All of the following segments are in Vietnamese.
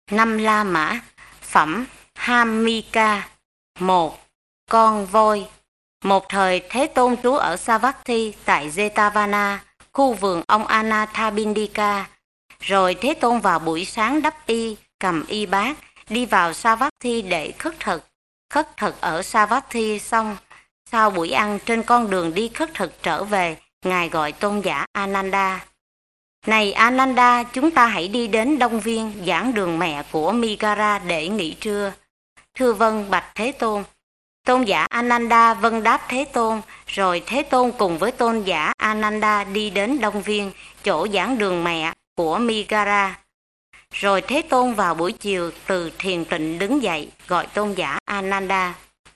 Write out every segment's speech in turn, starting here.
Năm La Mã. Phẩm Hamika. 1. Con voi. Một thời Thế Tôn trú ở Savatthi tại Jetavana, khu vườn ông Anathapindika. Rồi Thế Tôn vào buổi sáng đắp y, cầm y bát, đi vào Savatthi để khất thực. Khất thực ở Savatthi xong, sau buổi ăn trên con đường đi khất thực trở về, Ngài gọi tôn giả Ananda. Này Ananda, chúng ta hãy đi đến Đông Viên, giảng đường mẹ của Migara để nghỉ trưa. Thưa vâng, bạch Thế Tôn. Tôn giả Ananda vâng đáp Thế Tôn, rồi Thế Tôn cùng với tôn giả Ananda đi đến Đông Viên, chỗ giảng đường mẹ của Migara. Rồi Thế Tôn vào buổi chiều từ thiền tịnh đứng dậy, gọi tôn giả Ananda.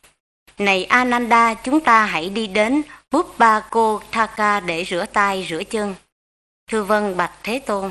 Này Ananda, chúng ta hãy đi đến Buppakotthaka để rửa tay rửa chân. Thưa vâng, bạch Thế Tôn.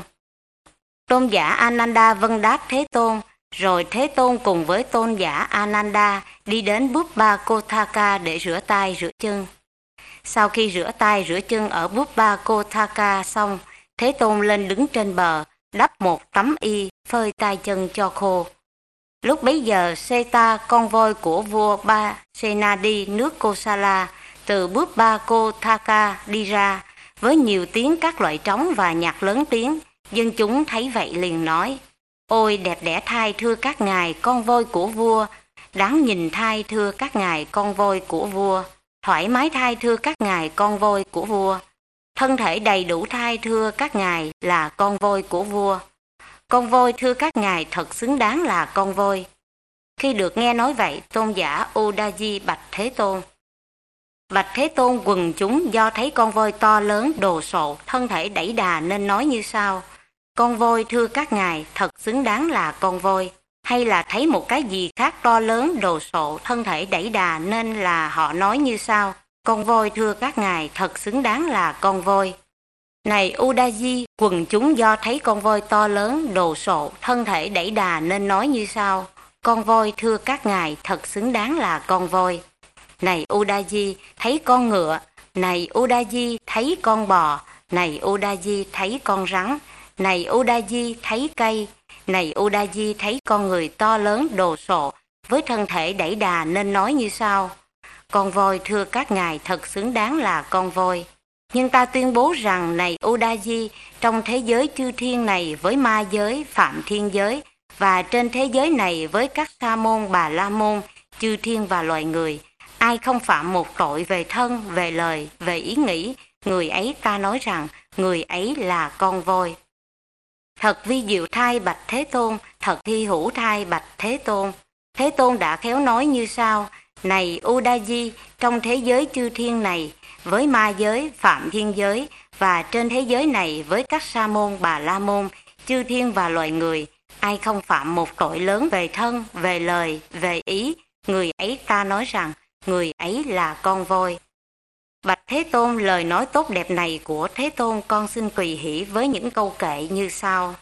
Tôn giả Ananda vâng đáp Thế Tôn, rồi Thế Tôn cùng với tôn giả Ananda đi đến Buppakotthaka để rửa tay rửa chân. Sau khi rửa tay rửa chân ở Buppakotthaka xong, Thế Tôn lên đứng trên bờ, đắp một tấm y, phơi tay chân cho khô. Lúc bấy giờ, Seta, con voi của vua Ba-senadi nước Kosala, từ Buppakotthaka đi ra, với nhiều tiếng các loại trống và nhạc lớn tiếng. Dân chúng thấy vậy liền nói: Ôi đẹp đẽ thai thưa các ngài con voi của vua, đáng nhìn thai thưa các ngài con voi của vua, thoải mái thai thưa các ngài con voi của vua, thân thể đầy đủ thai thưa các ngài là con voi của vua. Con voi thưa các ngài thật xứng đáng là con voi. Khi được nghe nói vậy, tôn giả Udaji bạch Thế Tôn. Bạch Thế Tôn, quần chúng do thấy con voi to lớn, đồ sộ, thân thể đẩy đà nên nói như sau: Con voi thưa các ngài thật xứng đáng là con voi. Hay là thấy một cái gì khác to lớn, đồ sộ, thân thể đẩy đà nên là họ nói như sau: Con voi thưa các ngài thật xứng đáng là con voi. Này Udaji, quần chúng do thấy con voi to lớn, đồ sộ, thân thể đẩy đà nên nói như sau: Con voi thưa các ngài thật xứng đáng là con voi. Này Udaji, thấy con ngựa. Này Udaji, thấy con bò. Này Udaji, thấy con rắn. Này Udaji, thấy cây. Này Udaji, thấy con người to lớn, đồ sộ, với thân thể đẩy đà nên nói như sau: Con voi thưa các ngài thật xứng đáng là con voi. Nhưng ta tuyên bố rằng, này Udaji, trong thế giới chư thiên này với ma giới, phạm thiên giới, và trên thế giới này với các sa môn, bà la môn, chư thiên và loài người, ai không phạm một tội về thân, về lời, về ý nghĩ, người ấy ta nói rằng người ấy là con voi. Thật vi diệu thai bạch Thế Tôn, thật hy hữu thai bạch Thế Tôn. Thế Tôn đã khéo nói như sau: Này Udaji, trong thế giới chư thiên này với ma giới, phạm thiên giới, và trên thế giới này với các sa môn, bà la môn, chư thiên và loài người, ai không phạm một tội lớn về thân, về lời, về ý, người ấy ta nói rằng người ấy là con voi. Bạch Thế Tôn, lời nói tốt đẹp này của Thế Tôn con xin tùy hỷ với những câu kệ như sau: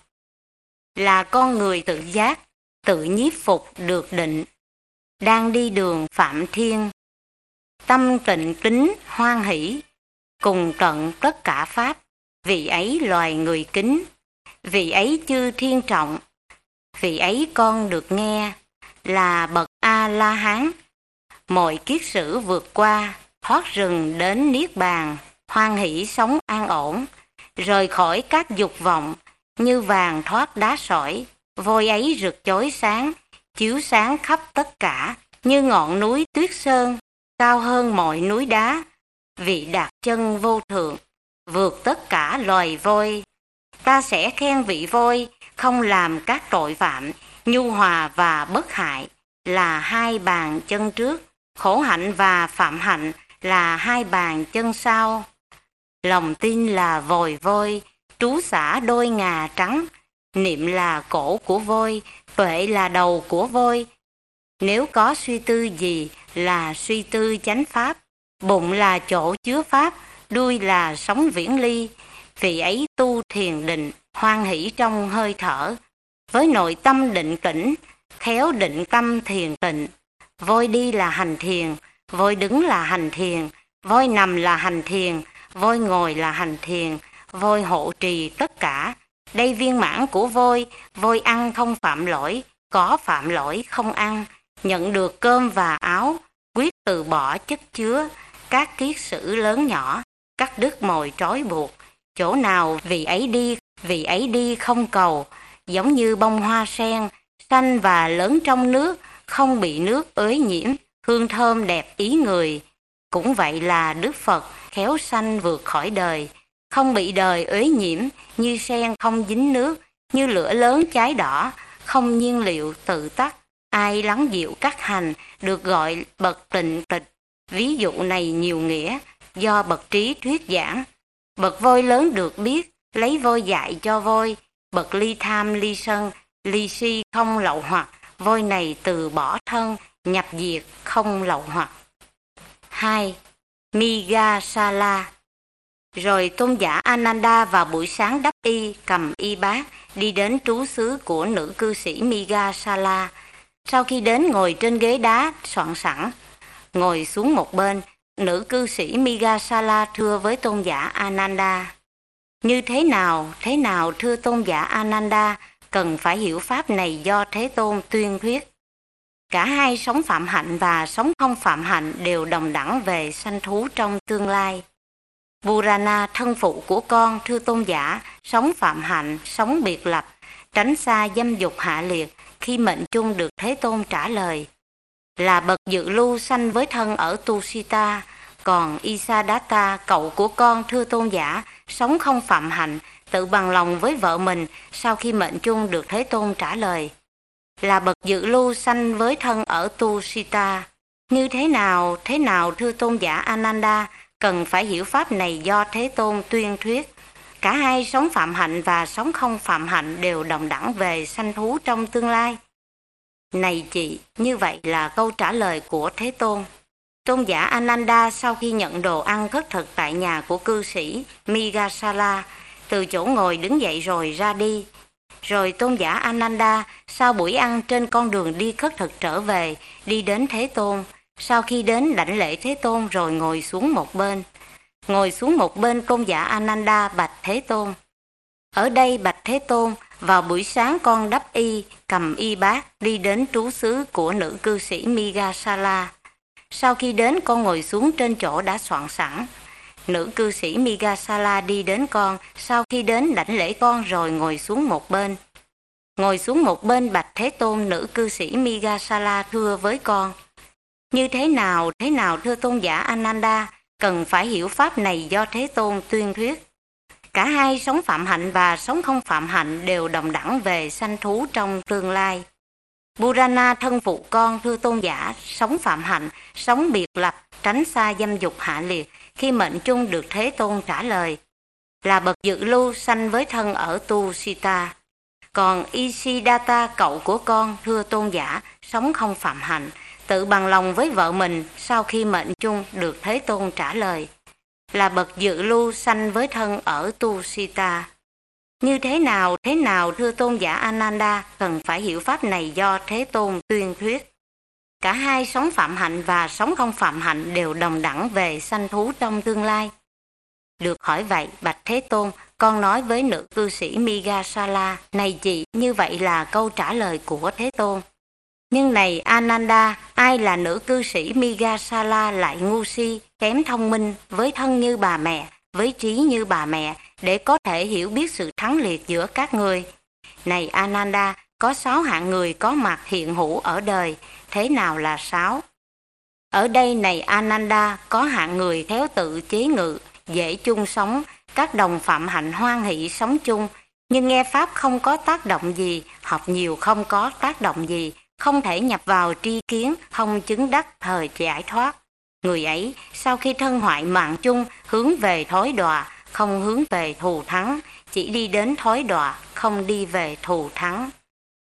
Là con người tự giác, tự nhiếp phục được định, đang đi đường phạm thiên, tâm tịnh tín hoan hỷ, cùng tận tất cả pháp, vị ấy loài người kính, vị ấy chư thiên trọng, vị ấy con được nghe, là bậc A-la-hán, mọi kiết sử vượt qua, thoát rừng đến niết bàn, hoan hỷ sống an ổn, rời khỏi các dục vọng, như vàng thoát đá sỏi, voi ấy rực chói sáng, chiếu sáng khắp tất cả, như ngọn núi tuyết sơn, cao hơn mọi núi đá, vị đạt chân vô thượng, vượt tất cả loài voi. Ta sẽ khen vị voi, không làm các tội phạm, nhu hòa và bất hại, là hai bàn chân trước, khổ hạnh và phạm hạnh là hai bàn chân sau. Lòng tin là vòi voi, trú xả đôi ngà trắng, niệm là cổ của voi, tuệ là đầu của voi. Nếu có suy tư gì là suy tư chánh pháp, bụng là chỗ chứa pháp, đuôi là sống viễn ly. Vị ấy tu thiền định, hoan hỷ trong hơi thở, với nội tâm định tĩnh, khéo định tâm thiền tịnh. Voi đi là hành thiền, voi đứng là hành thiền, voi nằm là hành thiền, voi ngồi là hành thiền, voi hộ trì tất cả, Đây viên mãn của vôi, vôi ăn không phạm lỗi, có phạm lỗi không ăn, nhận được cơm và áo, quyết từ bỏ chất chứa, các kiết sử lớn nhỏ, cắt đứt mồi trói buộc, chỗ nào vì ấy đi không cầu, giống như bông hoa sen, xanh và lớn trong nước, không bị nước ới nhiễm, hương thơm đẹp ý người. Cũng vậy là Đức Phật khéo sanh vượt khỏi đời, không bị đời ới nhiễm, như sen không dính nước, như lửa lớn cháy đỏ, không nhiên liệu tự tắt. Ai lắng dịu các hành được gọi bậc tịnh tịch. Ví dụ này nhiều nghĩa, do bậc trí thuyết giảng. Bậc vôi lớn được biết, lấy vôi dạy cho vôi. Bậc ly tham ly sân, ly si không lậu hoặc, vôi này từ bỏ thân, nhập diệt không lậu hoặc. 2. Migasala. Rồi tôn giả Ananda vào buổi sáng đắp y, cầm y bát, đi đến trú xứ của nữ cư sĩ Migasala. Sau khi đến ngồi trên ghế đá soạn sẵn, ngồi xuống một bên, nữ cư sĩ Migasala thưa với tôn giả Ananda: Như thế nào thưa tôn giả Ananda, cần phải hiểu pháp này do Thế Tôn tuyên thuyết. Cả hai sống phạm hạnh và sống không phạm hạnh đều đồng đẳng về sanh thú trong tương lai. Purana thân phụ của con thưa tôn giả, sống phạm hạnh, sống biệt lập, tránh xa dâm dục hạ liệt. Khi mệnh chung được Thế Tôn trả lời: Là bậc dự lưu sanh với thân ở Tusita. Còn Isadatta cậu của con thưa tôn giả, sống không phạm hạnh, tự bằng lòng với vợ mình. Sau khi mệnh chung được Thế Tôn trả lời: Là bậc dự lưu sanh với thân ở Tusita. Như thế nào thưa tôn giả Ananda, cần phải hiểu pháp này do Thế Tôn tuyên thuyết. Cả hai sống phạm hạnh và sống không phạm hạnh đều đồng đẳng về sanh thú trong tương lai. Này chị, như vậy là câu trả lời của Thế Tôn. Tôn giả Ananda sau khi nhận đồ ăn khất thực tại nhà của cư sĩ Migasala, từ chỗ ngồi đứng dậy rồi ra đi. Rồi tôn giả Ananda sau buổi ăn trên con đường đi khất thực trở về, đi đến Thế Tôn. Sau khi đến đảnh lễ Thế Tôn rồi ngồi xuống một bên. Ngồi xuống một bên, tôn giả Ananda bạch Thế Tôn: Ở đây bạch Thế Tôn, vào buổi sáng con đắp y, cầm y bát, đi đến trú xứ của nữ cư sĩ Migasala. Sau khi đến con ngồi xuống trên chỗ đã soạn sẵn. Nữ cư sĩ Migasala đi đến con, sau khi đến đảnh lễ con rồi ngồi xuống một bên. Ngồi xuống một bên bạch Thế Tôn, nữ cư sĩ Migasala thưa với con: Như thế nào thưa tôn giả Ananda, cần phải hiểu pháp này do Thế Tôn tuyên thuyết. Cả hai sống phạm hạnh và sống không phạm hạnh đều đồng đẳng về sanh thú trong tương lai. Purana thân phụ con thưa tôn giả, sống phạm hạnh, sống biệt lập, tránh xa dâm dục hạ liệt. Khi mệnh chung được Thế Tôn trả lời: Là bậc dự lưu sanh với thân ở Tusita. Còn Isidatta cậu của con thưa tôn giả, sống không phạm hạnh, tự bằng lòng với vợ mình. Sau khi mệnh chung được Thế Tôn trả lời: Là bậc dự lưu sanh với thân ở Tusita. Như thế nào thưa tôn giả Ananda, cần phải hiểu pháp này do Thế Tôn tuyên thuyết. Cả hai sống phạm hạnh và sống không phạm hạnh đều đồng đẳng về sanh thú trong tương lai. Được hỏi vậy, bạch Thế Tôn, con nói với nữ cư sĩ Migasala: Này chị, như vậy là câu trả lời của Thế Tôn. Nhưng này Ananda, ai là nữ cư sĩ Migasala lại ngu si, kém thông minh, với thân như bà mẹ, với trí như bà mẹ, để có thể hiểu biết sự thắng liệt giữa các người? Này Ananda, có 6 hạng người có mặt hiện hữu ở đời. Thế nào là 6? Ở đây này Ananda, có hạng người khéo tự chế ngự, dễ chung sống, các đồng phạm hạnh hoan hỷ sống chung, nhưng nghe pháp không có tác động gì, học nhiều không có tác động gì, không thể nhập vào tri kiến, không chứng đắc thời giải thoát. Người ấy sau khi thân hoại mạng chung, hướng về thối đọa, không hướng về thù thắng, chỉ đi đến thối đọa, không đi về thù thắng.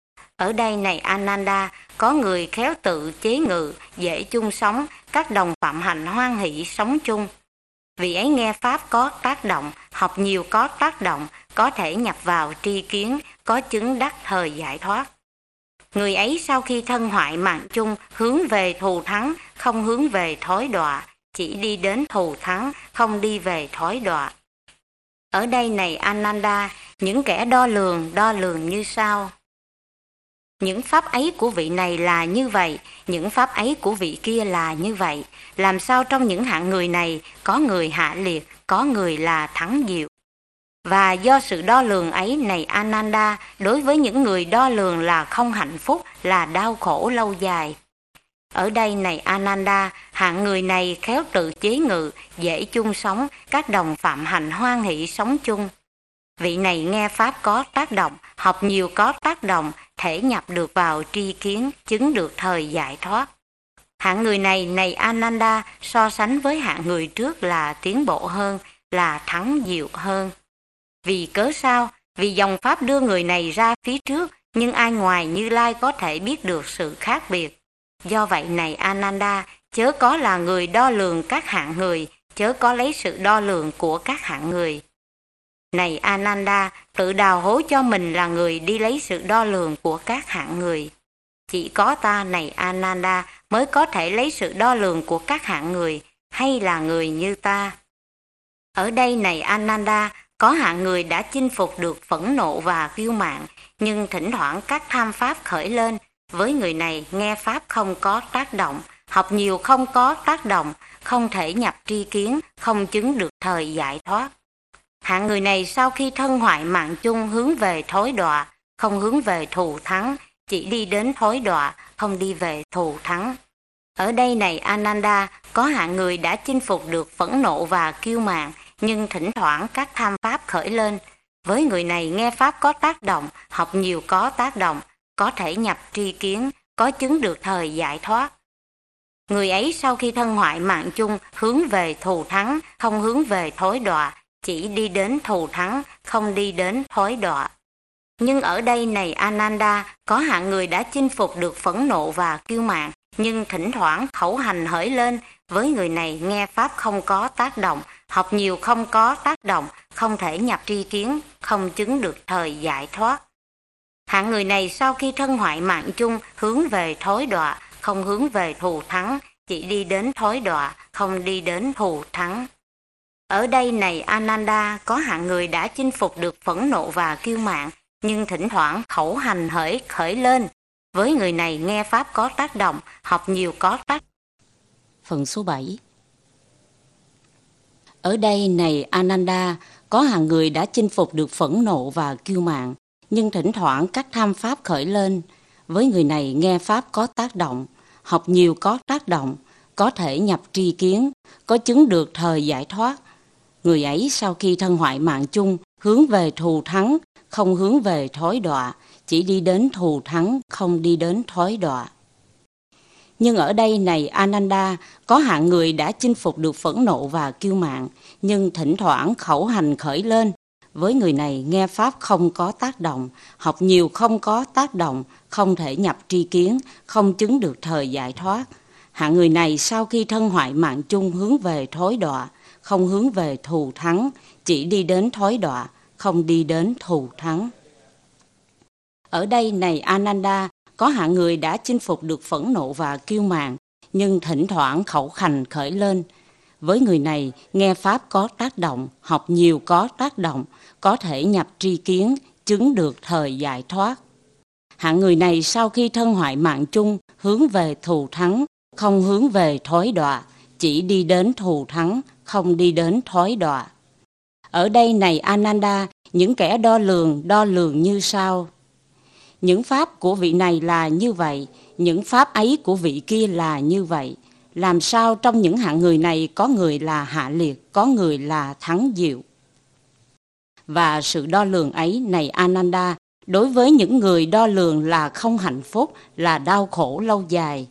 Ở đây này Ananda, có người khéo tự chế ngự, dễ chung sống, các đồng phạm hạnh hoan hỷ sống chung. Vì ấy nghe pháp có tác động, học nhiều có tác động, có thể nhập vào tri kiến, có chứng đắc thời giải thoát. Người ấy sau khi thân hoại mạng chung, hướng về thù thắng, không hướng về thối đọa, chỉ đi đến thù thắng, không đi về thối đọa. Ở đây này Ananda, Những kẻ đo lường như sau. Những pháp ấy của vị này là như vậy, những pháp ấy của vị kia là như vậy. Làm sao trong những hạng người này có người hạ liệt, có người là thắng diệu? Và do sự đo lường ấy này Ananda, đối với những người đo lường là không hạnh phúc, là đau khổ lâu dài. Ở đây này Ananda, hạng người này khéo tự chế ngự, dễ chung sống, các đồng phạm hạnh hoan hỷ sống chung. Vị này nghe pháp có tác động, học nhiều có tác động, thể nhập được vào tri kiến, chứng được thời giải thoát. Hạng người này này Ananda, so sánh với hạng người trước là tiến bộ hơn, là thắng diệu hơn. Vì cớ sao? Vì dòng pháp đưa người này ra phía trước, nhưng ai ngoài Như Lai có thể biết được sự khác biệt. Do vậy này Ananda, chớ có là người đo lường các hạng người, chớ có lấy sự đo lường của các hạng người. Này Ananda, tự đào hố cho mình là người đi lấy sự đo lường của các hạng người. Chỉ có ta này Ananda mới có thể lấy sự đo lường của các hạng người, hay là người như ta. Ở đây này Ananda, có hạng người đã chinh phục được phẫn nộ và kiêu mạn, nhưng thỉnh thoảng các tham pháp khởi lên. Với người này nghe pháp không có tác động, học nhiều không có tác động, không thể nhập tri kiến, không chứng được thời giải thoát. Hạng người này sau khi thân hoại mạng chung hướng về thối đọa, không hướng về thù thắng, chỉ đi đến thối đọa, không đi về thù thắng. Ở đây này Ananda, có hạng người đã chinh phục được phẫn nộ và kiêu mạn, nhưng thỉnh thoảng các tham pháp khởi lên. Với người này nghe pháp có tác động, học nhiều có tác động, có thể nhập tri kiến, có chứng được thời giải thoát. Người ấy sau khi thân hoại mạng chung hướng về thù thắng, không hướng về thối đọa, chỉ đi đến thù thắng, không đi đến thối đọa. Nhưng ở đây này Ananda, có hạng người đã chinh phục được phẫn nộ và kiêu mạn, nhưng thỉnh thoảng khẩu hành hởi lên. Với người này nghe pháp không có tác động, học nhiều không có tác động, không thể nhập tri kiến, không chứng được thời giải thoát. Hạng người này sau khi thân hoại mạng chung hướng về thối đọa, không hướng về thù thắng, chỉ đi đến thối đọa, không đi đến thù thắng. Ở đây này Ananda, có hạng người đã chinh phục được phẫn nộ và kiêu mạn, nhưng thỉnh thoảng khẩu hành khởi lên. Với người này nghe pháp có tác động, học nhiều có tác. Phần số 7. Ở đây này Ananda, có hạng người đã chinh phục được phẫn nộ và kiêu mạn, nhưng thỉnh thoảng các tham pháp khởi lên. Với người này nghe pháp có tác động, học nhiều có tác động, có thể nhập tri kiến, có chứng được thời giải thoát. Người ấy sau khi thân hoại mạng chung hướng về thù thắng, không hướng về thối đọa, chỉ đi đến thù thắng, không đi đến thối đọa. Nhưng ở đây này Ananda, có hạng người đã chinh phục được phẫn nộ và kiêu mạn, nhưng thỉnh thoảng khẩu hành khởi lên. Với người này nghe pháp không có tác động, học nhiều không có tác động, không thể nhập tri kiến, không chứng được thời giải thoát. Hạng người này sau khi thân hoại mạng chung hướng về thối đọa, không hướng về thù thắng, chỉ đi đến thối đọa, không đi đến thù thắng. Ở đây này Ananda, có hạng người đã chinh phục được phẫn nộ và kiêu mạn, nhưng thỉnh thoảng khẩu hành khởi lên. Với người này nghe pháp có tác động, học nhiều có tác động, có thể nhập tri kiến, chứng được thời giải thoát. Hạng người này sau khi thân hoại mạng chung hướng về thù thắng, không hướng về thối đọa, chỉ đi đến thù thắng, không đi đến thối đọa. Ở đây này Ananda, những kẻ đo lường như sau. Những pháp của vị này là như vậy, những pháp ấy của vị kia là như vậy. Làm sao trong những hạng người này có người là hạ liệt, có người là thắng diệu? Và sự đo lường ấy này Ananda, đối với những người đo lường là không hạnh phúc, là đau khổ lâu dài.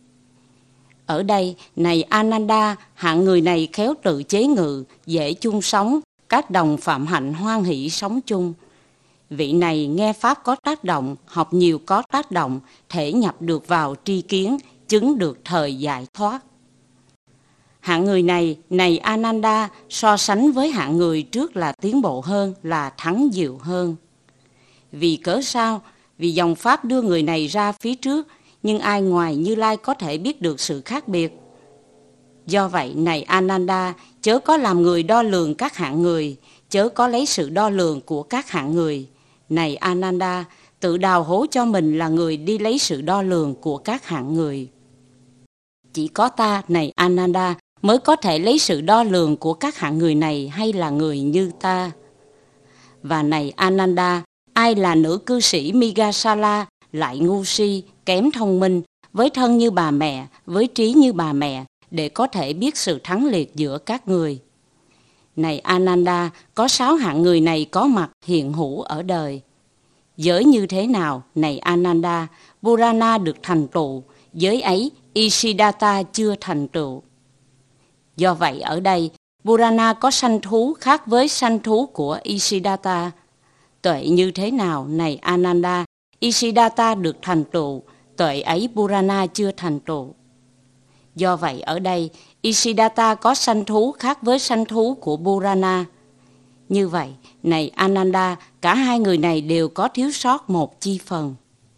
Ở đây này Ananda, hạng người này khéo tự chế ngự, dễ chung sống, các đồng phạm hạnh hoan hỷ sống chung. Vị này nghe pháp có tác động, học nhiều có tác động, thể nhập được vào tri kiến, chứng được thời giải thoát. Hạng người này, này Ananda, so sánh với hạng người trước là tiến bộ hơn, là thắng diệu hơn. Vì cớ sao? Vì dòng pháp đưa người này ra phía trước, nhưng ai ngoài Như Lai có thể biết được sự khác biệt. Do vậy, này Ananda, chớ có làm người đo lường các hạng người, chớ có lấy sự đo lường của các hạng người. Này Ananda, tự đào hố cho mình là người đi lấy sự đo lường của các hạng người. Chỉ có ta, này Ananda, mới có thể lấy sự đo lường của các hạng người này hay là người như ta. Và này Ananda, ai là nữ cư sĩ Migasala lại ngu si, kém thông minh, với thân như bà mẹ, với trí như bà mẹ, để có thể biết sự thắng liệt giữa các người. Này Ananda, có 6 hạng người này có mặt hiện hữu ở đời. Giới như thế nào, này Ananda, Purana được thành tựu, giới ấy Isiddhata chưa thành tựu. Do vậy ở đây, Purana có sanh thú khác với sanh thú của Isiddhata. Tuệ như thế nào, này Ananda, Isiddhata được thành tựu, tuệ ấy Purana chưa thành tựu. Do vậy ở đây, Isiddhata có sanh thú khác với sanh thú của Purana. Như vậy, này Ananda, cả hai người này đều có thiếu sót một chi phần.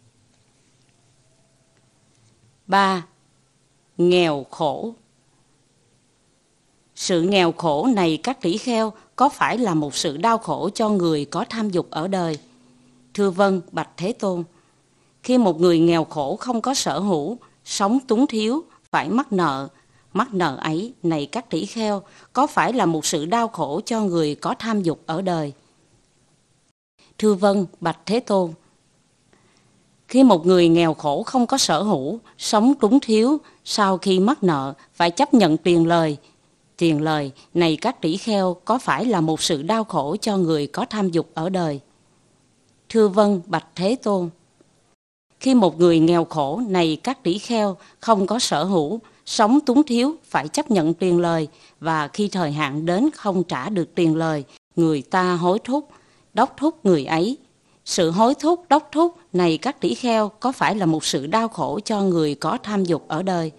3. Nghèo khổ. Sự nghèo khổ này các tỷ kheo có phải là một sự đau khổ cho người có tham dục ở đời? Thưa vâng, bạch Thế Tôn. Khi một người nghèo khổ không có sở hữu, sống túng thiếu, phải mắc nợ ấy, này các tỷ kheo, có phải là một sự đau khổ cho người có tham dục ở đời? Thưa vâng, bạch Thế Tôn. Khi một người nghèo khổ không có sở hữu, sống túng thiếu, sau khi mắc nợ, phải chấp nhận tiền lời. Tiền lời, này các tỷ kheo, có phải là một sự đau khổ cho người có tham dục ở đời? Thưa vâng, bạch Thế Tôn. Khi một người nghèo khổ, này các tỷ kheo, không có sở hữu, sống túng thiếu, phải chấp nhận tiền lời, và khi thời hạn đến không trả được tiền lời, người ta hối thúc, đốc thúc người ấy. Sự hối thúc, đốc thúc này các tỷ kheo có phải là một sự đau khổ cho người có tham dục ở đời?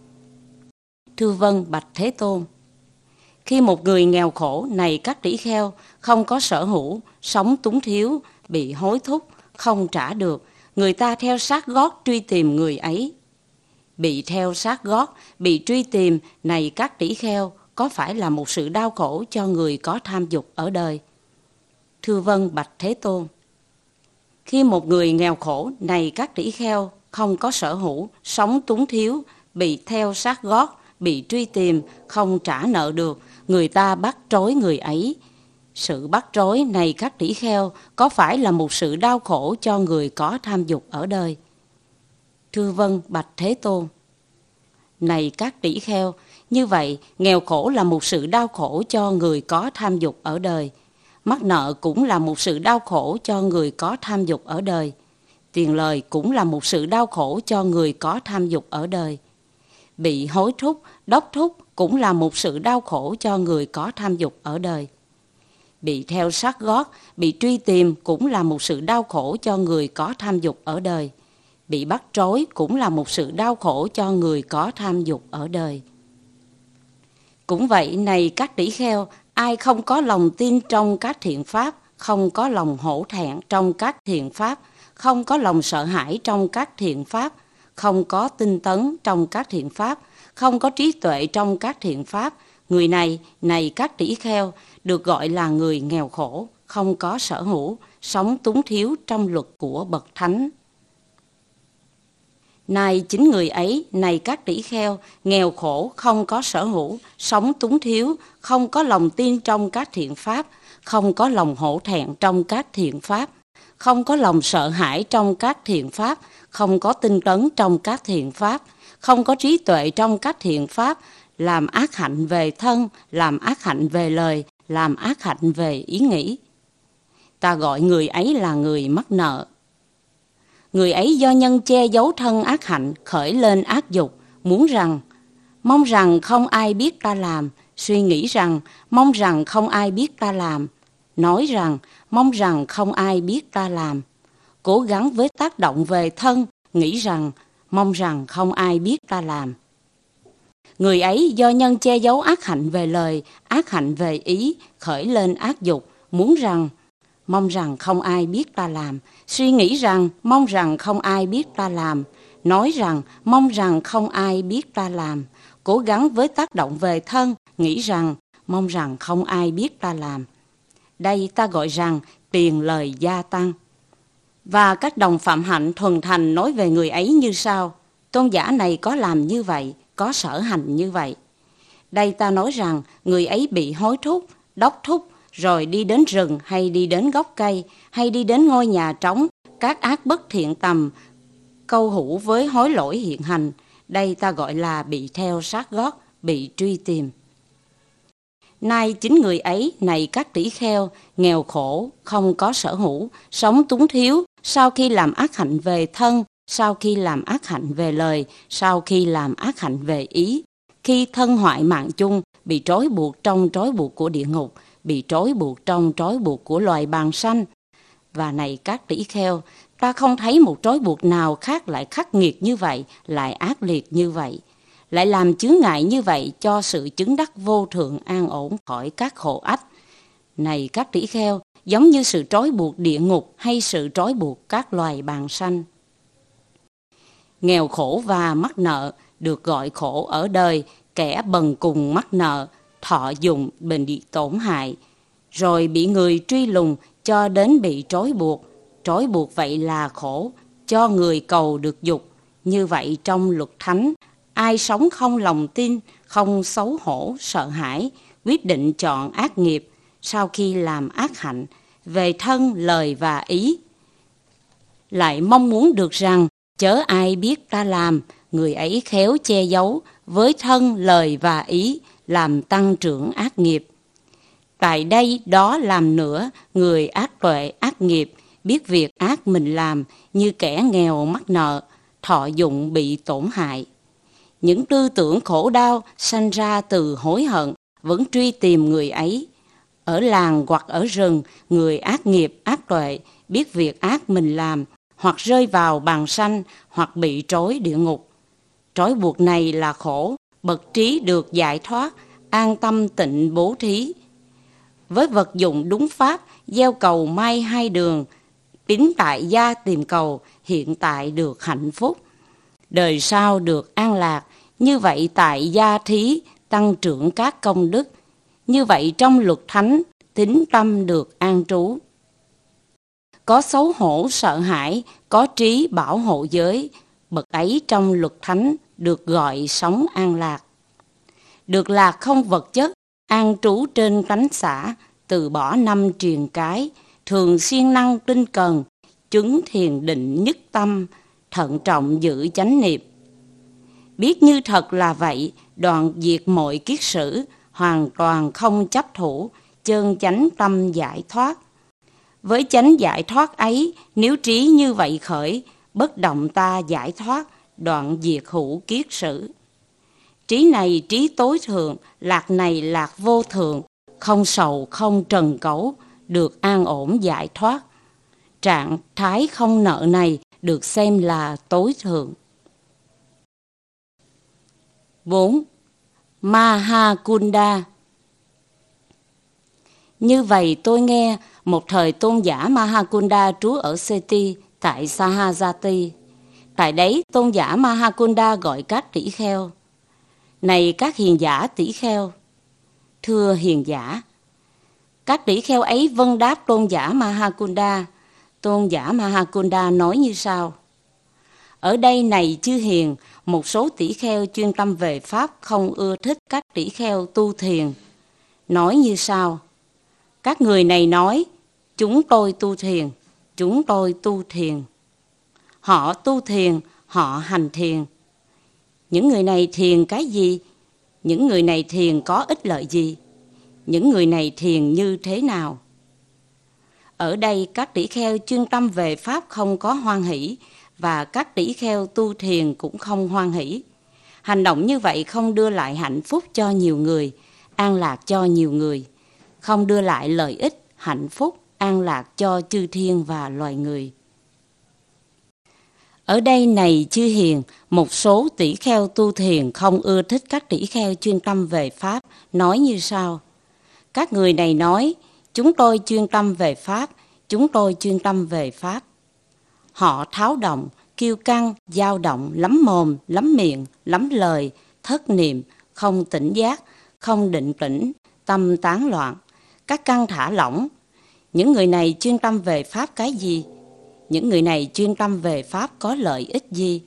Thưa vâng, bạch Thế Tôn. Khi một người nghèo khổ, này các tỷ kheo, không có sở hữu, sống túng thiếu, bị hối thúc, không trả được, người ta theo sát gót truy tìm người ấy. Bị theo sát gót, bị truy tìm, này các tỷ kheo, có phải là một sự đau khổ cho người có tham dục ở đời? Thưa vâng, bạch Thế Tôn. Khi một người nghèo khổ, này các tỷ kheo, không có sở hữu, sống túng thiếu, bị theo sát gót, bị truy tìm, không trả nợ được, người ta bắt trói người ấy. Sự bắt trói này các tỷ kheo có phải là một sự đau khổ cho người có tham dục ở đời? Thưa vâng, bạch Thế Tôn. Này các tỷ kheo, như vậy nghèo khổ là một sự đau khổ cho người có tham dục ở đời. Mắc nợ cũng là một sự đau khổ cho người có tham dục ở đời. Tiền lời cũng là một sự đau khổ cho người có tham dục ở đời. Bị hối thúc, đốc thúc cũng là một sự đau khổ cho người có tham dục ở đời. Bị theo sát gót, bị truy tìm cũng là một sự đau khổ cho người có tham dục ở đời. Bị bắt trói cũng là một sự đau khổ cho người có tham dục ở đời. Cũng vậy, này các tỷ kheo, ai không có lòng tin trong các thiện pháp, không có lòng hổ thẹn trong các thiện pháp, không có lòng sợ hãi trong các thiện pháp, không có tinh tấn trong các thiện pháp, không có trí tuệ trong các thiện pháp, người này, này các tỷ kheo, được gọi là người nghèo khổ, không có sở hữu, sống túng thiếu trong luật của bậc thánh. Này chính người ấy, này các tỷ kheo, nghèo khổ, không có sở hữu, sống túng thiếu, không có lòng tin trong các thiện pháp, không có lòng hổ thẹn trong các thiện pháp, không có lòng sợ hãi trong các thiện pháp, không có tinh tấn trong các thiện pháp, không có trí tuệ trong các thiện pháp, làm ác hạnh về thân, làm ác hạnh về lời, làm ác hạnh về ý nghĩ. Ta gọi người ấy là người mắc nợ. Người ấy do nhân che giấu thân ác hạnh khởi lên ác dục, muốn rằng, mong rằng không ai biết ta làm, suy nghĩ rằng, mong rằng không ai biết ta làm, nói rằng, mong rằng không ai biết ta làm, cố gắng với tác động về thân, nghĩ rằng, mong rằng không ai biết ta làm. Người ấy do nhân che giấu ác hạnh về lời, ác hạnh về ý, khởi lên ác dục, muốn rằng, mong rằng không ai biết ta làm, suy nghĩ rằng, mong rằng không ai biết ta làm, nói rằng, mong rằng không ai biết ta làm, cố gắng với tác động về thân, nghĩ rằng, mong rằng không ai biết ta làm. Đây ta gọi rằng tiền lời gia tăng. Và các đồng phạm hạnh thuần thành nói về người ấy như sau: tôn giả này có làm như vậy, có sở hành như vậy. Đây ta nói rằng người ấy bị hối thúc, đốc thúc, rồi đi đến rừng hay đi đến gốc cây hay đi đến ngôi nhà trống, các ác bất thiện tầm, câu hữu với hối lỗi hiện hành. Đây ta gọi là bị theo sát gót, bị truy tìm. Nay chính người ấy, này các tỷ kheo, nghèo khổ, không có sở hữu, sống túng thiếu, sau khi làm ác hạnh về thân, sau khi làm ác hạnh về lời, sau khi làm ác hạnh về ý, khi thân hoại mạng chung, bị trói buộc trong trói buộc của địa ngục, bị trói buộc trong trói buộc của loài bàng sanh. Và này các tỷ kheo, ta không thấy một trói buộc nào khác lại khắc nghiệt như vậy, lại ác liệt như vậy, lại làm chướng ngại như vậy cho sự chứng đắc vô thượng an ổn khỏi các khổ ách. Này các tỷ kheo, giống như sự trói buộc địa ngục hay sự trói buộc các loài bàng sanh. Nghèo khổ và mắc nợ được gọi khổ ở đời, kẻ bần cùng mắc nợ, thọ dụng bị tổn hại, rồi bị người truy lùng cho đến bị trói buộc vậy là khổ, cho người cầu được dục. Như vậy trong luật thánh, ai sống không lòng tin, không xấu hổ, sợ hãi, quyết định chọn ác nghiệp sau khi làm ác hạnh về thân, lời và ý, lại mong muốn được rằng chớ ai biết ta làm, người ấy khéo che giấu với thân, lời và ý, làm tăng trưởng ác nghiệp. Tại đây đó làm nữa, người ác tuệ, ác nghiệp, biết việc ác mình làm, như kẻ nghèo mắc nợ, thọ dụng bị tổn hại. Những tư tưởng khổ đau sanh ra từ hối hận vẫn truy tìm người ấy. Ở làng hoặc ở rừng, người ác nghiệp, ác tuệ, biết việc ác mình làm, hoặc rơi vào bàng sanh, hoặc bị trói địa ngục. Trói buộc này là khổ, bậc trí được giải thoát, an tâm tịnh bố thí. Với vật dụng đúng pháp, gieo cầu may hai đường, tín tại gia tìm cầu, hiện tại được hạnh phúc, đời sau được an lạc. Như vậy tại gia thí tăng trưởng các công đức. Như vậy trong luật thánh, tín tâm được an trú. Có xấu hổ sợ hãi, có trí bảo hộ giới, bậc ấy trong luật thánh được gọi sống an lạc. Được lạc không vật chất, an trú trên tánh xã, từ bỏ năm triền cái, thường siêng năng tinh cần, chứng thiền định nhất tâm, thận trọng giữ chánh niệm. Biết như thật là vậy, đoạn diệt mọi kiết sử, hoàn toàn không chấp thủ, chân chánh tâm giải thoát. Với chánh giải thoát ấy, nếu trí như vậy khởi, bất động ta giải thoát, đoạn diệt hữu kiết sử. Trí này trí tối thượng, lạc này lạc vô thượng, không sầu không trần cấu, được an ổn giải thoát. Trạng thái không nợ này được xem là tối thượng. 4. Mahakunda. Như vậy tôi nghe, một thời tôn giả Mahakunda trú ở Seti tại Sahajati. Tại đấy tôn giả Mahakunda gọi các tỷ kheo: này các hiền giả tỷ kheo. Thưa hiền giả. Các tỷ kheo ấy vâng đáp tôn giả Mahakunda. Tôn giả Mahakunda nói như sau: ở đây này chư hiền, một số tỷ kheo chuyên tâm về Pháp không ưa thích các tỷ kheo tu thiền. Nói như sau: các người này nói, chúng tôi tu thiền, chúng tôi tu thiền. Họ tu thiền, họ hành thiền. Những người này thiền cái gì? Những người này thiền có ích lợi gì? Những người này thiền như thế nào? Ở đây các tỷ kheo chuyên tâm về Pháp không có hoan hỷ, và các tỷ kheo tu thiền cũng không hoan hỷ. Hành động như vậy không đưa lại hạnh phúc cho nhiều người, an lạc cho nhiều người, không đưa lại lợi ích, hạnh phúc, an lạc cho chư thiên và loài người. Ở đây này chư hiền, một số tỷ kheo tu thiền không ưa thích các tỷ kheo chuyên tâm về Pháp, nói như sau: các người này nói, chúng tôi chuyên tâm về Pháp, chúng tôi chuyên tâm về Pháp. Họ tháo động, kiêu căng, dao động, lắm mồm, lắm miệng, lắm lời, thất niệm, không tỉnh giác, không định tĩnh, tâm tán loạn, các căn thả lỏng, Những người này chuyên tâm về Pháp cái gì? Những người này chuyên tâm về Pháp có lợi ích gì?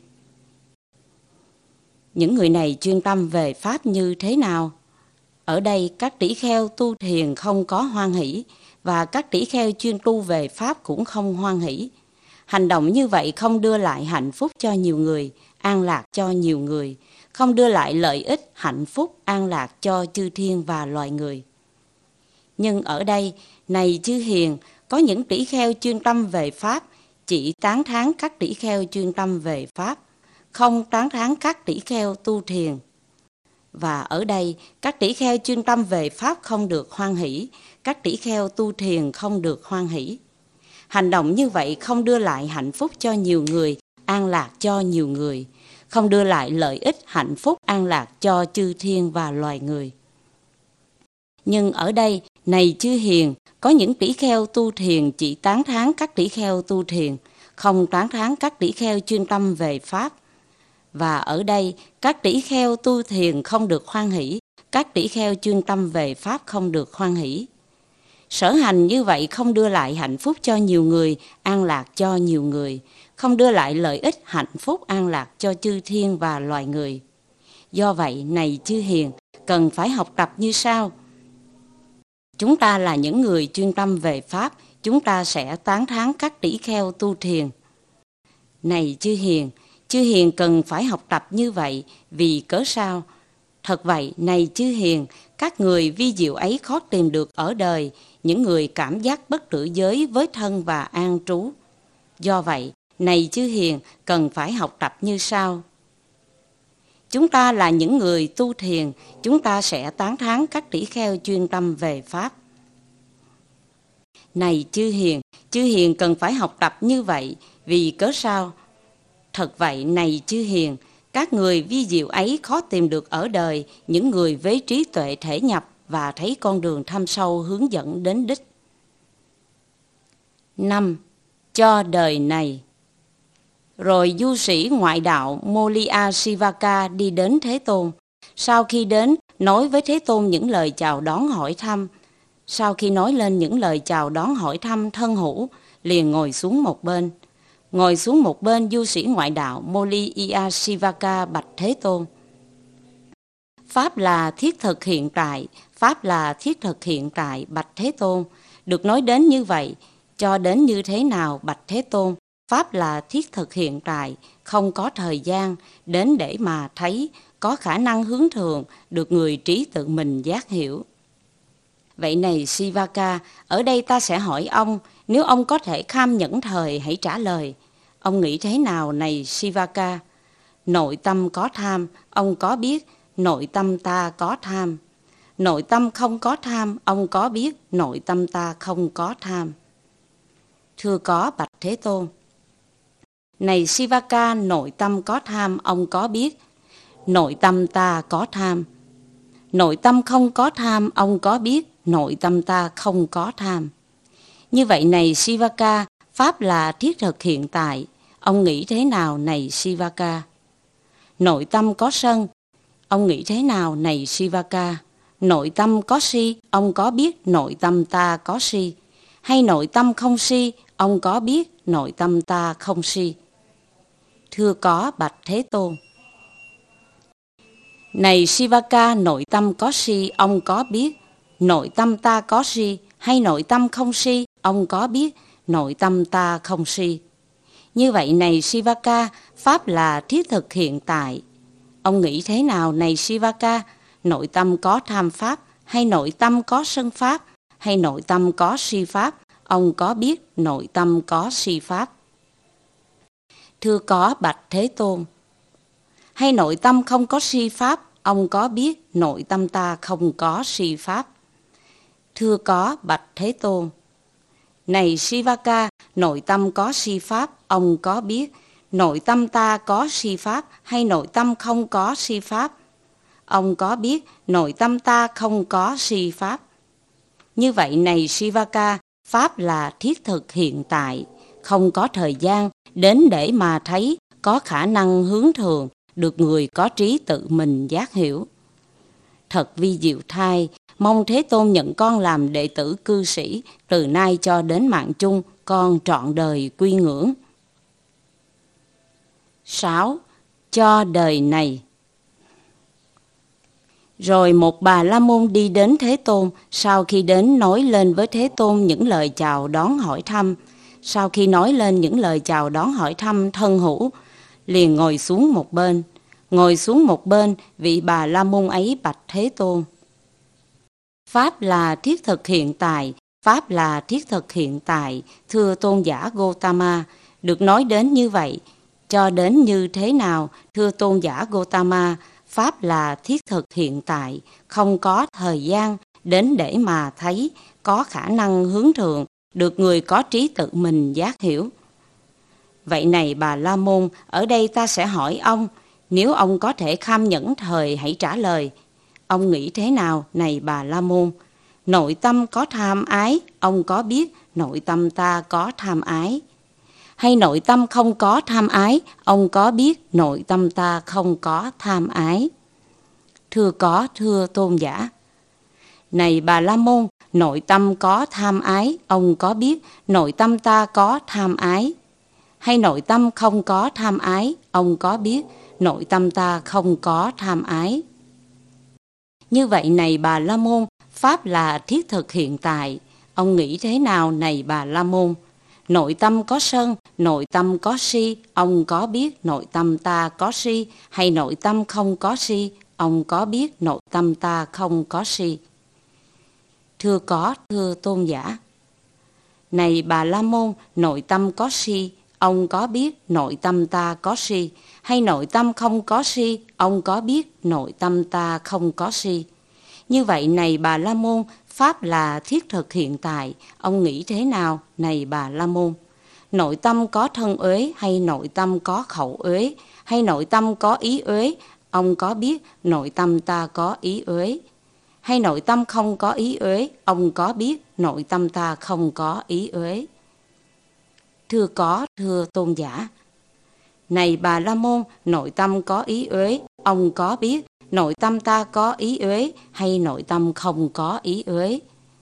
Những người này chuyên tâm về Pháp như thế nào? Ở đây các tỷ kheo tu thiền không có hoan hỷ, và các tỷ kheo chuyên tu về Pháp cũng không hoan hỷ. Hành động như vậy không đưa lại hạnh phúc cho nhiều người, an lạc cho nhiều người, không đưa lại lợi ích, hạnh phúc, an lạc cho chư thiên và loài người. Nhưng ở đây, này chư hiền, có những tỷ kheo chuyên tâm về Pháp, chỉ tán thán các tỷ kheo chuyên tâm về Pháp, không tán thán các tỷ kheo tu thiền. Và ở đây, các tỷ kheo chuyên tâm về Pháp không được hoan hỷ, các tỷ kheo tu thiền không được hoan hỷ. Hành động như vậy không đưa lại hạnh phúc cho nhiều người, an lạc cho nhiều người, không đưa lại lợi ích, hạnh phúc, an lạc cho chư thiên và loài người. Nhưng ở đây, này chư hiền, có những tỷ kheo tu thiền chỉ tán thán các tỷ kheo tu thiền, không tán thán các tỷ kheo chuyên tâm về Pháp. Và ở đây, các tỷ kheo tu thiền không được hoan hỷ, các tỷ kheo chuyên tâm về Pháp không được hoan hỷ. Sở hành như vậy không đưa lại hạnh phúc cho nhiều người, an lạc cho nhiều người, không đưa lại lợi ích, hạnh phúc, an lạc cho chư thiên và loài người. Do vậy, này chư hiền, cần phải học tập như sau. Chúng ta là những người chuyên tâm về Pháp, chúng ta sẽ tán thán các tỷ kheo tu thiền. Này chư hiền cần phải học tập như vậy, vì cớ sao? Thật vậy, này chư hiền, các người vi diệu ấy khó tìm được ở đời, những người cảm giác bất tử giới với thân và an trú. Do vậy, này chư hiền, cần phải học tập như sau. Chúng ta là những người tu thiền, chúng ta sẽ tán thán các tỷ kheo chuyên tâm về Pháp. Này chư hiền cần phải học tập như vậy, vì cớ sao? Thật vậy, này chư hiền, các người vi diệu ấy khó tìm được ở đời, những người với trí tuệ thể nhập và thấy con đường thâm sâu hướng dẫn đến đích. 5. Cho đời này. Rồi du sĩ ngoại đạo Molia Sivaka đi đến Thế Tôn. Sau khi đến, nói với Thế Tôn những lời chào đón hỏi thăm. Sau khi nói lên những lời chào đón hỏi thăm thân hữu, liền ngồi xuống một bên. Ngồi xuống một bên, du sĩ ngoại đạo Molia Sivaka bạch Thế Tôn. Pháp là thiết thực hiện tại, Pháp là thiết thực hiện tại, bạch Thế Tôn. Được nói đến như vậy, cho đến như thế nào, bạch Thế Tôn? Pháp là thiết thực hiện tại, không có thời gian, đến để mà thấy, có khả năng hướng thường, được người trí tự mình giác hiểu. Vậy này Sivaka, ở đây ta sẽ hỏi ông, nếu ông có thể kham nhẫn thời hãy trả lời. Ông nghĩ thế nào này Sivaka? Nội tâm có tham, ông có biết, nội tâm ta có tham. Nội tâm không có tham, ông có biết, nội tâm ta không có tham. Thưa có bạch Thế Tôn. Này Sivaka, nội tâm có tham, ông có biết, nội tâm ta có tham. Nội tâm không có tham, ông có biết, nội tâm ta không có tham. Như vậy này Sivaka, Pháp là thiết thực hiện tại. Ông nghĩ thế nào này Sivaka? Nội tâm có sân, ông nghĩ thế nào này Sivaka? Nội tâm có si, ông có biết nội tâm ta có si? Hay nội tâm không si, ông có biết nội tâm ta không si? Thưa có bạch Thế Tôn. Này Sivaka, nội tâm có si, ông có biết nội tâm ta có si? Hay nội tâm không si, ông có biết nội tâm ta không si? Như vậy này Sivaka, Pháp là thiết thực hiện tại. Ông nghĩ thế nào này Sivaka? Nội tâm có tham Pháp, hay nội tâm có sân Pháp, hay nội tâm có si Pháp? Ông có biết nội tâm có si Pháp? Thưa có bạch Thế Tôn. Hay nội tâm không có si Pháp, ông có biết nội tâm ta không có si Pháp? Thưa có bạch Thế Tôn. Này Sivaka, nội tâm có si Pháp, ông có biết nội tâm ta có si Pháp, hay nội tâm không có si Pháp? Ông có biết nội tâm ta không có si Pháp? Như vậy này Sivaka, Pháp là thiết thực hiện tại, không có thời gian, đến để mà thấy, có khả năng hướng thường, được người có trí tự mình giác hiểu. Thật vi diệu thay, mong Thế Tôn nhận con làm đệ tử cư sĩ, từ nay cho đến mạng chung, con trọn đời quy ngưỡng. 6. Cho đời này. Rồi một Bà La Môn đi đến Thế Tôn, sau khi đến nói lên với Thế Tôn những lời chào đón hỏi thăm. Sau khi nói lên những lời chào đón hỏi thăm thân hữu, liền ngồi xuống một bên. Ngồi xuống một bên, vị Bà La Môn ấy bạch Thế Tôn: Pháp là thiết thực hiện tại, Pháp là thiết thực hiện tại, thưa tôn giả Gotama. Được nói đến như vậy, cho đến như thế nào, thưa tôn giả Gotama? Pháp là thiết thực hiện tại, không có thời gian đến để mà thấy, có khả năng hướng thượng, được người có trí tự mình giác hiểu. Vậy này Bà La Môn, ở đây ta sẽ hỏi ông, nếu ông có thể kham nhẫn thời hãy trả lời. Ông nghĩ thế nào này Bà La Môn? Nội tâm có tham ái, ông có biết nội tâm ta có tham ái? Hay nội tâm không có tham ái, ông có biết nội tâm ta không có tham ái? Thưa có, thưa tôn giả. Này Bà La Môn, nội tâm có tham ái, ông có biết nội tâm ta có tham ái? Hay nội tâm không có tham ái, ông có biết nội tâm ta không có tham ái? Như vậy này Bà La Môn, Pháp là thiết thực hiện tại. Ông nghĩ thế nào này Bà La Môn? Nội tâm có sân, nội tâm có si, ông có biết nội tâm ta có si? Hay nội tâm không có si, ông có biết nội tâm ta không có si? Thưa có, thưa tôn giả. Này Bà La Môn, nội tâm có si, ông có biết nội tâm ta có si? Hay nội tâm không có si, ông có biết nội tâm ta không có si? Như vậy này Bà La Môn, Pháp là thiết thực hiện tại, ông nghĩ thế nào này Bà La Môn? Nội tâm có thân uế hay nội tâm có khẩu uế? Hay nội tâm có ý uế, ông có biết nội tâm ta có ý uế? Hay nội tâm không có ý uế, ông có biết nội tâm ta không có ý uế? Thưa có, thưa tôn giả. Này Bà La Môn, nội tâm có ý uế, ông có biết nội tâm ta có ý uế hay nội tâm không có ý uế?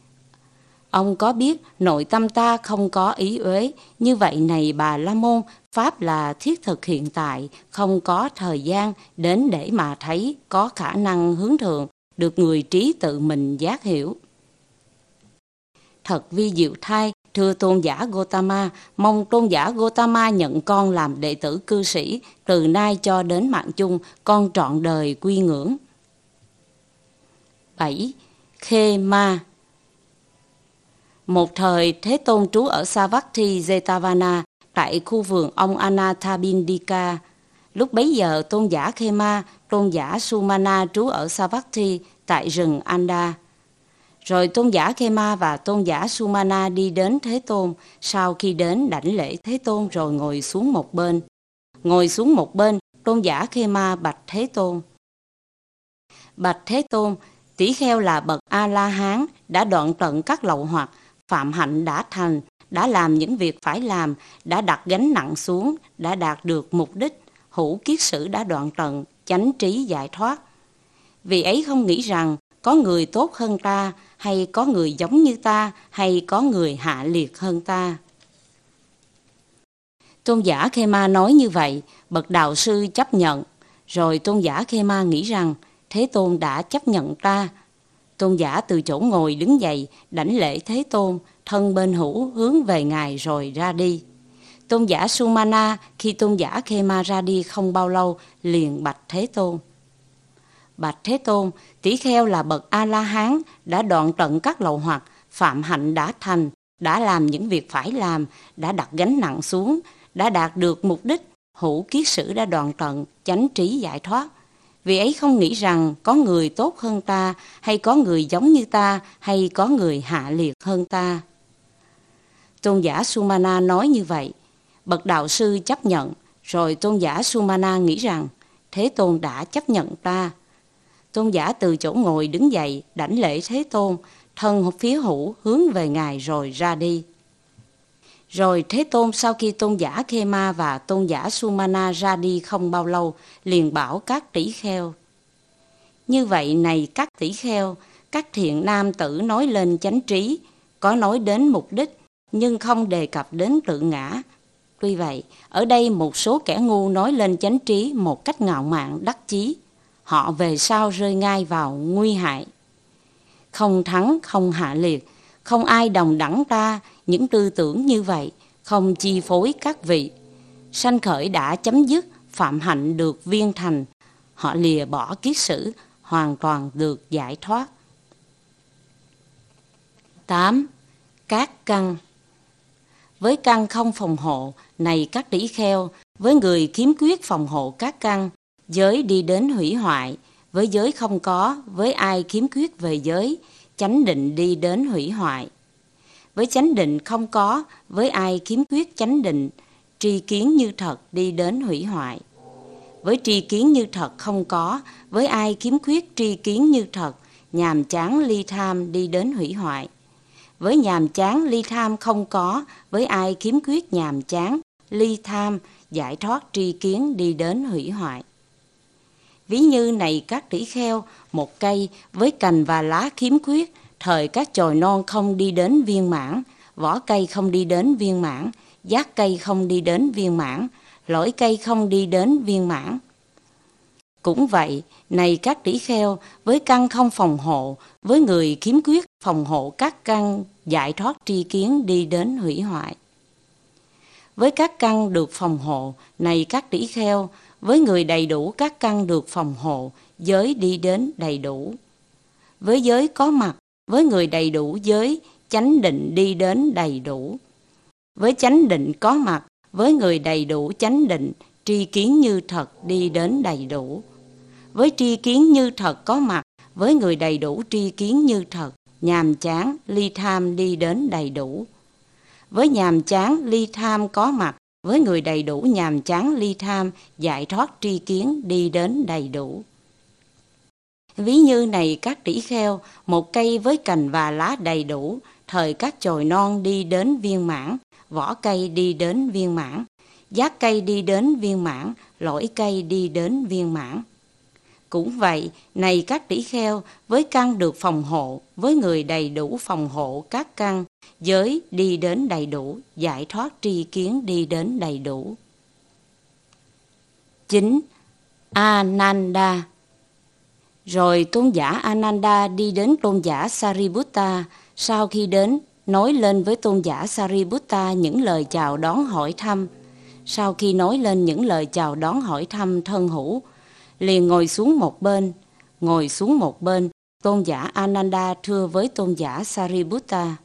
Ông có biết nội tâm ta không có ý uế. Như vậy này Bà La Môn, Pháp là thiết thực hiện tại, không có thời gian đến để mà thấy, có khả năng hướng thượng, được người trí tự mình giác hiểu. Thật vi diệu thay, thưa tôn giả Gotama, mong tôn giả Gotama nhận con làm đệ tử cư sĩ, từ nay cho đến mạng chung, con trọn đời quy ngưỡng. 7. Khê Ma. Một thời Thế Tôn trú ở Savatthi Jetavana, tại khu vườn ông Anathapindika. Lúc bấy giờ tôn giả Khê Ma, tôn giả Sumana trú ở Savatthi, tại rừng Anda. Rồi tôn giả Khê Ma và tôn giả Sumana đi đến Thế Tôn, sau khi đến đảnh lễ Thế Tôn rồi ngồi xuống một bên. Ngồi xuống một bên, tôn giả Khê Ma bạch Thế Tôn: Bạch Thế Tôn, tỷ kheo là bậc A-la-hán, đã đoạn tận các lậu hoặc, phạm hạnh đã thành, đã làm những việc phải làm, đã đặt gánh nặng xuống, đã đạt được mục đích, hữu kiết sử đã đoạn tận, chánh trí giải thoát. Vì ấy không nghĩ rằng có người tốt hơn ta, hay có người giống như ta, hay có người hạ liệt hơn ta. Tôn giả Khê Ma nói như vậy, bậc đạo sư chấp nhận. Rồi tôn giả Khê Ma nghĩ rằng Thế Tôn đã chấp nhận ta. Tôn giả từ chỗ ngồi đứng dậy, đảnh lễ Thế Tôn, thân bên hữu hướng về Ngài rồi ra đi. Tôn giả Sumana khi tôn giả Khê Ma ra đi không bao lâu liền bạch Thế Tôn: Bạch Thế Tôn, tỷ kheo là bậc A-la-hán, đã đoạn tận các lậu hoặc, phạm hạnh đã thành, đã làm những việc phải làm, đã đặt gánh nặng xuống, đã đạt được mục đích, hữu kiết sử đã đoạn tận, chánh trí giải thoát. Vì ấy không nghĩ rằng có người tốt hơn ta, hay có người giống như ta, hay có người hạ liệt hơn ta. Tôn giả Sumana nói như vậy, bậc đạo sư chấp nhận. Rồi tôn giả Sumana nghĩ rằng Thế Tôn đã chấp nhận ta. Tôn giả từ chỗ ngồi đứng dậy, đảnh lễ Thế Tôn, thân phía hữu hướng về Ngài rồi ra đi. Rồi Thế Tôn sau khi tôn giả Khê Ma và tôn giả Sumana ra đi không bao lâu, liền bảo các tỷ kheo: Như vậy này các tỷ kheo, các thiện nam tử nói lên chánh trí, có nói đến mục đích, nhưng không đề cập đến tự ngã. Tuy vậy, ở đây một số kẻ ngu nói lên chánh trí một cách ngạo mạn đắc chí. Họ về sau rơi ngay vào nguy hại. Không thắng, không hạ liệt, không ai đồng đẳng ta, những tư tưởng như vậy, không chi phối các vị. Sanh khởi đã chấm dứt, phạm hạnh được viên thành, họ lìa bỏ kiết sử, hoàn toàn được giải thoát. 8. Các căn. Với căn không phòng hộ, này các tỷ kheo, với người khiếm khuyết phòng hộ các căn, giới đi đến hủy hoại. Với giới không có, với ai khiếm khuyết về giới, chánh định đi đến hủy hoại. Với chánh định không có, với ai khiếm khuyết chánh định, tri kiến như thật đi đến hủy hoại. Với tri kiến như thật không có, với ai khiếm khuyết tri kiến như thật, nhàm chán ly tham đi đến hủy hoại. Với nhàm chán ly tham không có, với ai khiếm khuyết nhàm chán ly tham, giải thoát tri kiến đi đến hủy hoại. Ví như này các tỷ kheo, một cây với cành và lá khiếm khuyết, thời các chồi non không đi đến viên mãn, vỏ cây không đi đến viên mãn, giác cây không đi đến viên mãn, lõi cây không đi đến viên mãn. Cũng vậy, này các tỷ kheo, với căn không phòng hộ, với người khiếm khuyết phòng hộ các căn, giải thoát tri kiến đi đến hủy hoại. Với các căn được phòng hộ, này các tỷ kheo, với người đầy đủ các căn được phòng hộ, giới đi đến đầy đủ. Với giới có mặt, với người đầy đủ giới, chánh định đi đến đầy đủ. Với chánh định có mặt, với người đầy đủ chánh định, tri kiến như thật đi đến đầy đủ. Với tri kiến như thật có mặt, với người đầy đủ tri kiến như thật, nhàm chán ly tham đi đến đầy đủ. Với nhàm chán ly tham có mặt, với người đầy đủ nhàm chán ly tham, giải thoát tri kiến đi đến đầy đủ. Ví như này các tỷ kheo, một cây với cành và lá đầy đủ, thời các chồi non đi đến viên mãn, vỏ cây đi đến viên mãn, giác cây đi đến viên mãn, lõi cây đi đến viên mãn. Cũng vậy, này các tỷ kheo, với căn được phòng hộ, với người đầy đủ phòng hộ các căn, giới đi đến đầy đủ, giải thoát tri kiến đi đến đầy đủ. 9. Ananda. Rồi tôn giả Ananda đi đến tôn giả Sariputta, sau khi đến, nói lên với tôn giả Sariputta những lời chào đón hỏi thăm. Sau khi nói lên những lời chào đón hỏi thăm thân hữu, liền ngồi xuống một bên. Ngồi xuống một bên, tôn giả Ananda thưa với tôn giả Sariputta: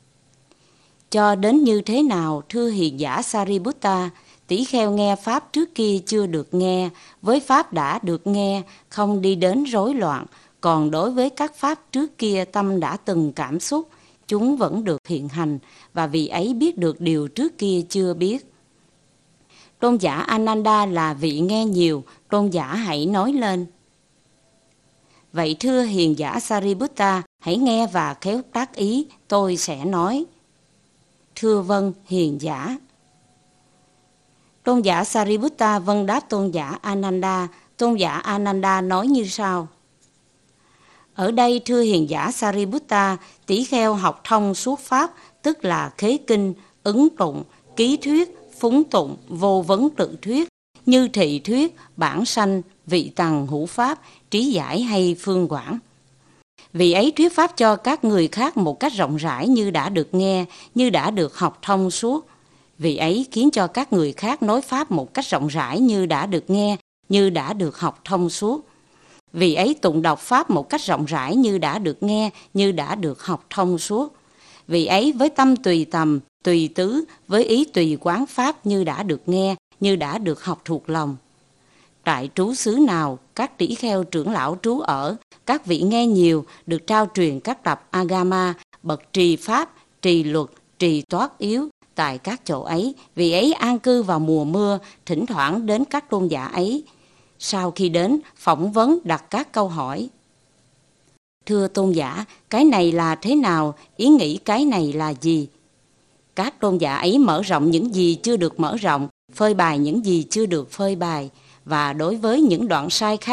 cho đến như thế nào, thưa hiền giả Sariputta, tỷ kheo nghe pháp trước kia chưa được nghe, với pháp đã được nghe, không đi đến rối loạn. Còn đối với các pháp trước kia tâm đã từng cảm xúc, chúng vẫn được hiện hành, và vì ấy biết được điều trước kia chưa biết. Tôn giả Ananda là vị nghe nhiều, tôn giả hãy nói lên. Vậy thưa hiền giả Sariputta, hãy nghe và khéo tác ý, tôi sẽ nói. Thưa vâng, hiền giả. Tôn giả Sariputta vâng đáp tôn giả Ananda. Tôn giả Ananda nói như sau: ở đây thưa hiền giả Sariputta, tỷ kheo học thông suốt pháp, tức là khế kinh, ứng tụng, ký thuyết, phúng tụng, vô vấn tự thuyết, như thị thuyết, bản sanh, vị tằng hữu pháp, trí giải hay phương quảng. Vì ấy thuyết pháp cho các người khác một cách rộng rãi như đã được nghe, như đã được học thông suốt. Vì ấy khiến cho các người khác nói pháp một cách rộng rãi như đã được nghe, như đã được học thông suốt. Vì ấy tụng đọc pháp một cách rộng rãi như đã được nghe, như đã được học thông suốt. Vì ấy với tâm tùy tầm, tùy tứ, với ý tùy quán pháp như đã được nghe, như đã được học thuộc lòng. Tại trú xứ nào, các tỷ kheo trưởng lão trú ở, các vị nghe nhiều, được trao truyền các tập Agama, bậc trì pháp, trì luật, trì toát yếu, tại các chỗ ấy. Vì ấy an cư vào mùa mưa, thỉnh thoảng đến các tôn giả ấy. Sau khi đến, phỏng vấn đặt các câu hỏi. Thưa tôn giả, cái này là thế nào? Ý nghĩ cái này là gì? Các tôn giả ấy mở rộng những gì chưa được mở rộng, phơi bày những gì chưa được phơi bày. Và đối với những đoạn sai khác,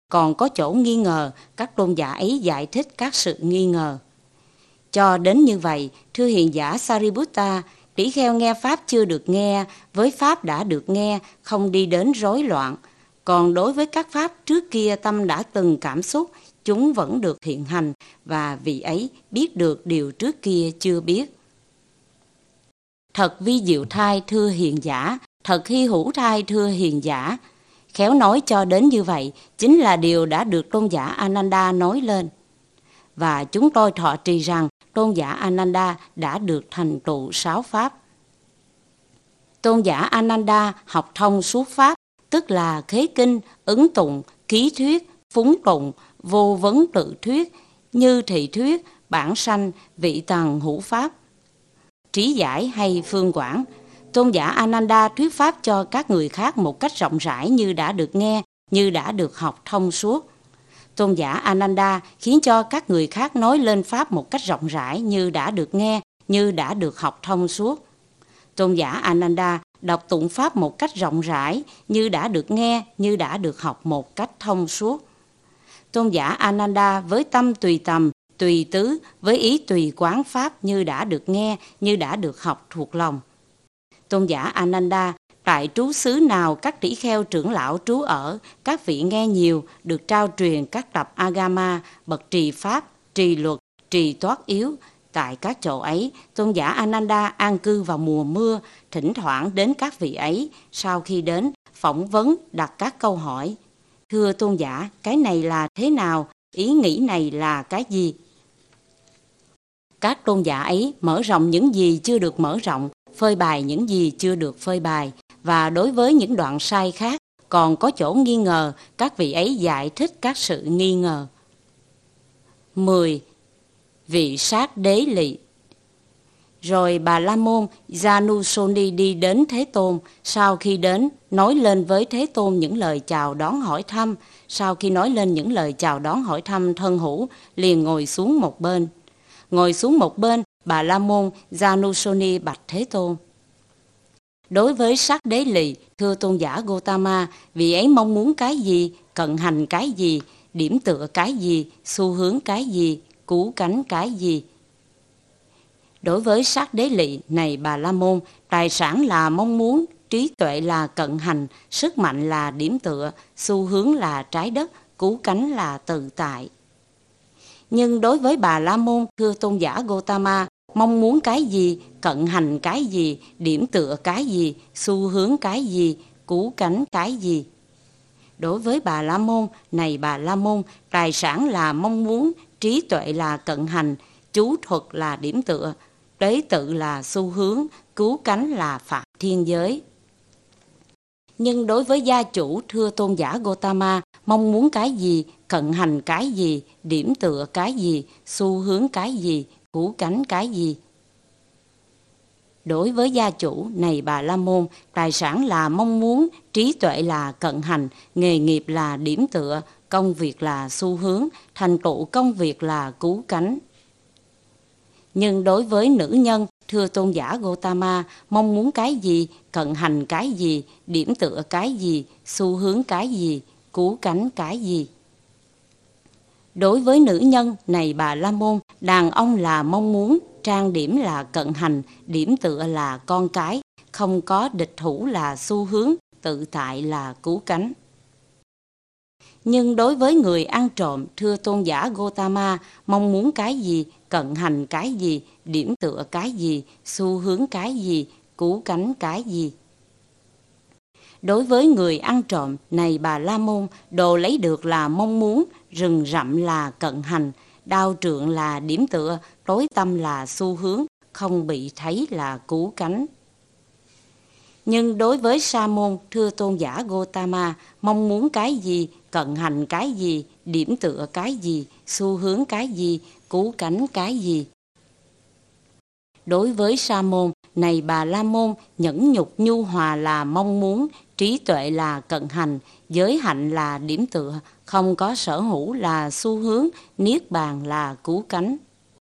còn có chỗ nghi ngờ, các tôn giả ấy giải thích các sự nghi ngờ. Cho đến như vậy, thưa hiền giả Sariputta, tỷ kheo nghe Pháp chưa được nghe, với Pháp đã được nghe, không đi đến rối loạn. Còn đối với các Pháp trước kia tâm đã từng cảm xúc, chúng vẫn được hiện hành, và vị ấy biết được điều trước kia chưa biết. Thật vi diệu thai thưa hiền giả, thật hy hữu thai thưa hiền giả. Khéo nói cho đến như vậy, chính là điều đã được tôn giả Ananda nói lên. Và chúng tôi thọ trì rằng tôn giả Ananda đã được thành tựu 6 Pháp. Tôn giả Ananda học thông suốt Pháp, tức là khế kinh, ứng tụng, ký thuyết, phúng tụng, vô vấn tự thuyết, như thị thuyết, bản sanh, vị tầng hữu Pháp, trí giải hay phương quảng. Tôn giả Ananda thuyết Pháp cho các người khác một cách rộng rãi như đã được nghe, như đã được học thông suốt. Tôn giả Ananda khiến cho các người khác nói lên Pháp một cách rộng rãi như đã được nghe, như đã được học thông suốt. Tôn giả Ananda đọc tụng Pháp một cách rộng rãi như đã được nghe, như đã được học một cách thông suốt. Tôn giả Ananda với tâm tùy tầm, tùy tứ, với ý tùy quán Pháp như đã được nghe, như đã được học thuộc lòng. Tôn giả Ananda tại trú xứ nào các tỷ kheo trưởng lão trú ở, các vị nghe nhiều, được trao truyền các tập Agama, bậc trì Pháp, trì luật, trì toát yếu. Tại các chỗ ấy, tôn giả Ananda an cư vào mùa mưa, thỉnh thoảng đến các vị ấy, sau khi đến, phỏng vấn, đặt các câu hỏi. Thưa tôn giả, cái này là thế nào? Ý nghĩ này là cái gì? Các tôn giả ấy mở rộng những gì chưa được mở rộng, phơi bày những gì chưa được phơi bày, và đối với những đoạn sai khác, còn có chỗ nghi ngờ, các vị ấy giải thích các sự nghi ngờ. 10. Vị sát đế lị. Rồi Bà La Môn Janusoni đi đến Thế Tôn, sau khi đến, nói lên với Thế Tôn những lời chào đón hỏi thăm. Sau khi nói lên những lời chào đón hỏi thăm thân hữu, liền ngồi xuống một bên. Ngồi xuống một bên, Bà La Môn Janusoni bạch Thế Tôn. Đối với sát đế lì, thưa tôn giả Gotama, vị ấy mong muốn cái gì, cận hành cái gì, điểm tựa cái gì, xu hướng cái gì, cứu cánh cái gì? Đối với sát đế lị, này Bà La Môn, tài sản là mong muốn, trí tuệ là cận hành, sức mạnh là điểm tựa, xu hướng là trái đất, cứu cánh là tự tại. Nhưng đối với Bà La Môn, thưa tôn giả Gotama, mong muốn cái gì, cận hành cái gì, điểm tựa cái gì, xu hướng cái gì, cứu cánh cái gì? Đối với Bà La Môn, này Bà La Môn, tài sản là mong muốn, trí tuệ là cận hành, chú thuật là điểm tựa, tế tự là xu hướng, cứu cánh là phạm thiên giới. Nhưng đối với gia chủ, thưa tôn giả Gotama, mong muốn cái gì, cận hành cái gì, điểm tựa cái gì, xu hướng cái gì, cứu cánh cái gì? Đối với gia chủ, này Bà La Môn, tài sản là mong muốn, trí tuệ là cận hành, nghề nghiệp là điểm tựa, công việc là xu hướng, thành tựu công việc là cứu cánh. Nhưng đối với nữ nhân, thưa tôn giả Gotama, mong muốn cái gì, cận hành cái gì, điểm tựa cái gì, xu hướng cái gì, cứu cánh cái gì? Đối với nữ nhân, này Bà La Môn, đàn ông là mong muốn, trang điểm là cận hành, điểm tựa là con cái, không có địch thủ là xu hướng, tự tại là cứu cánh. Nhưng đối với người ăn trộm, thưa tôn giả Gotama, mong muốn cái gì, cận hành cái gì, điểm tựa cái gì, xu hướng cái gì, cứu cánh cái gì? Đối với người ăn trộm, này Bà La Môn, đồ lấy được là mong muốn, rừng rậm là cận hành, đao trượng là điểm tựa, tối tâm là xu hướng, không bị thấy là cứu cánh. Nhưng đối với Sa môn, thưa tôn giả Gotama, mong muốn cái gì, cận hành cái gì, điểm tựa cái gì, xu hướng cái gì, cứu cánh cái gì? Đối với Sa môn, này Bà La Môn, nhẫn nhục nhu hòa là mong muốn, trí tuệ là cận hành, giới hạnh là điểm tựa, không có sở hữu là xu hướng, niết bàn là cứu cánh.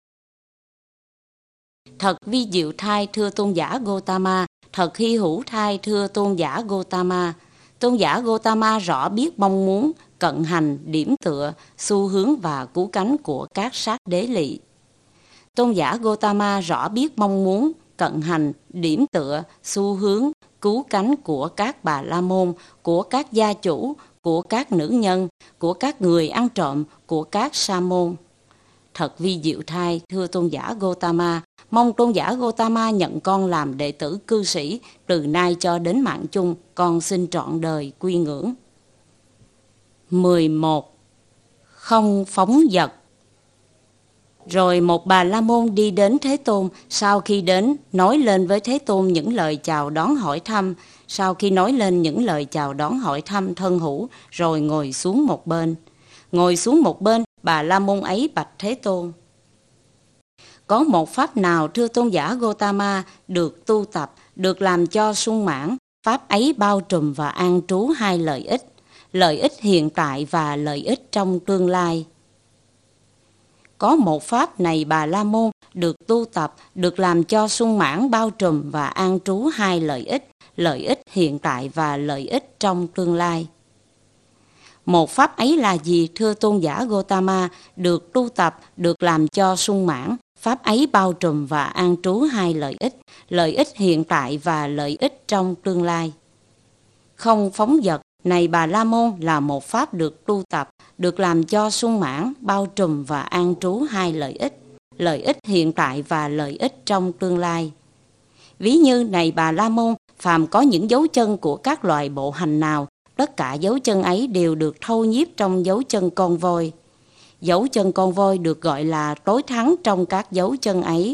Thật vi diệu thai, thưa tôn giả Gotama, thật hy hữu thai, thưa tôn giả Gotama. Tôn giả Gotama rõ biết mong muốn, cận hành, điểm tựa, xu hướng và cứu cánh của các sát đế lỵ. Tôn giả Gotama rõ biết mong muốn, cận hành, điểm tựa, xu hướng, cứu cánh của các bà la môn, của các gia chủ, của các nữ nhân, của các người ăn trộm, của các sa môn. Thật vi diệu thay, thưa tôn giả Gotama, mong tôn giả Gotama nhận con làm đệ tử cư sĩ, từ nay cho đến mạng chung, con xin trọn đời quy ngưỡng. 11. Không phóng dật. Rồi một bà la môn đi đến Thế Tôn, sau khi đến, nói lên với Thế Tôn những lời chào đón hỏi thăm. Sau khi nói lên những lời chào đón hỏi thăm thân hữu, rồi ngồi xuống một bên. Ngồi xuống một bên, bà la môn ấy bạch Thế Tôn: có một pháp nào, thưa tôn giả Gotama, được tu tập, được làm cho sung mãn, pháp ấy bao trùm và an trú hai lợi ích hiện tại và lợi ích trong tương lai. Có một pháp này bà la môn, được tu tập, được làm cho sung mãn, bao trùm và an trú hai lợi ích hiện tại và lợi ích trong tương lai. Một pháp ấy là gì, thưa tôn giả Gotama, được tu tập, được làm cho sung mãn, pháp ấy bao trùm và an trú hai lợi ích hiện tại và lợi ích trong tương lai. Không phóng dật này bà la môn là một pháp được tu tập, được làm cho sung mãn, bao trùm và an trú hai lợi ích hiện tại và lợi ích trong tương lai. Ví như này bà la môn, phàm có những dấu chân của các loài bộ hành nào, tất cả dấu chân ấy đều được thâu nhiếp trong dấu chân con voi. Dấu chân con voi được gọi là tối thắng trong các dấu chân ấy.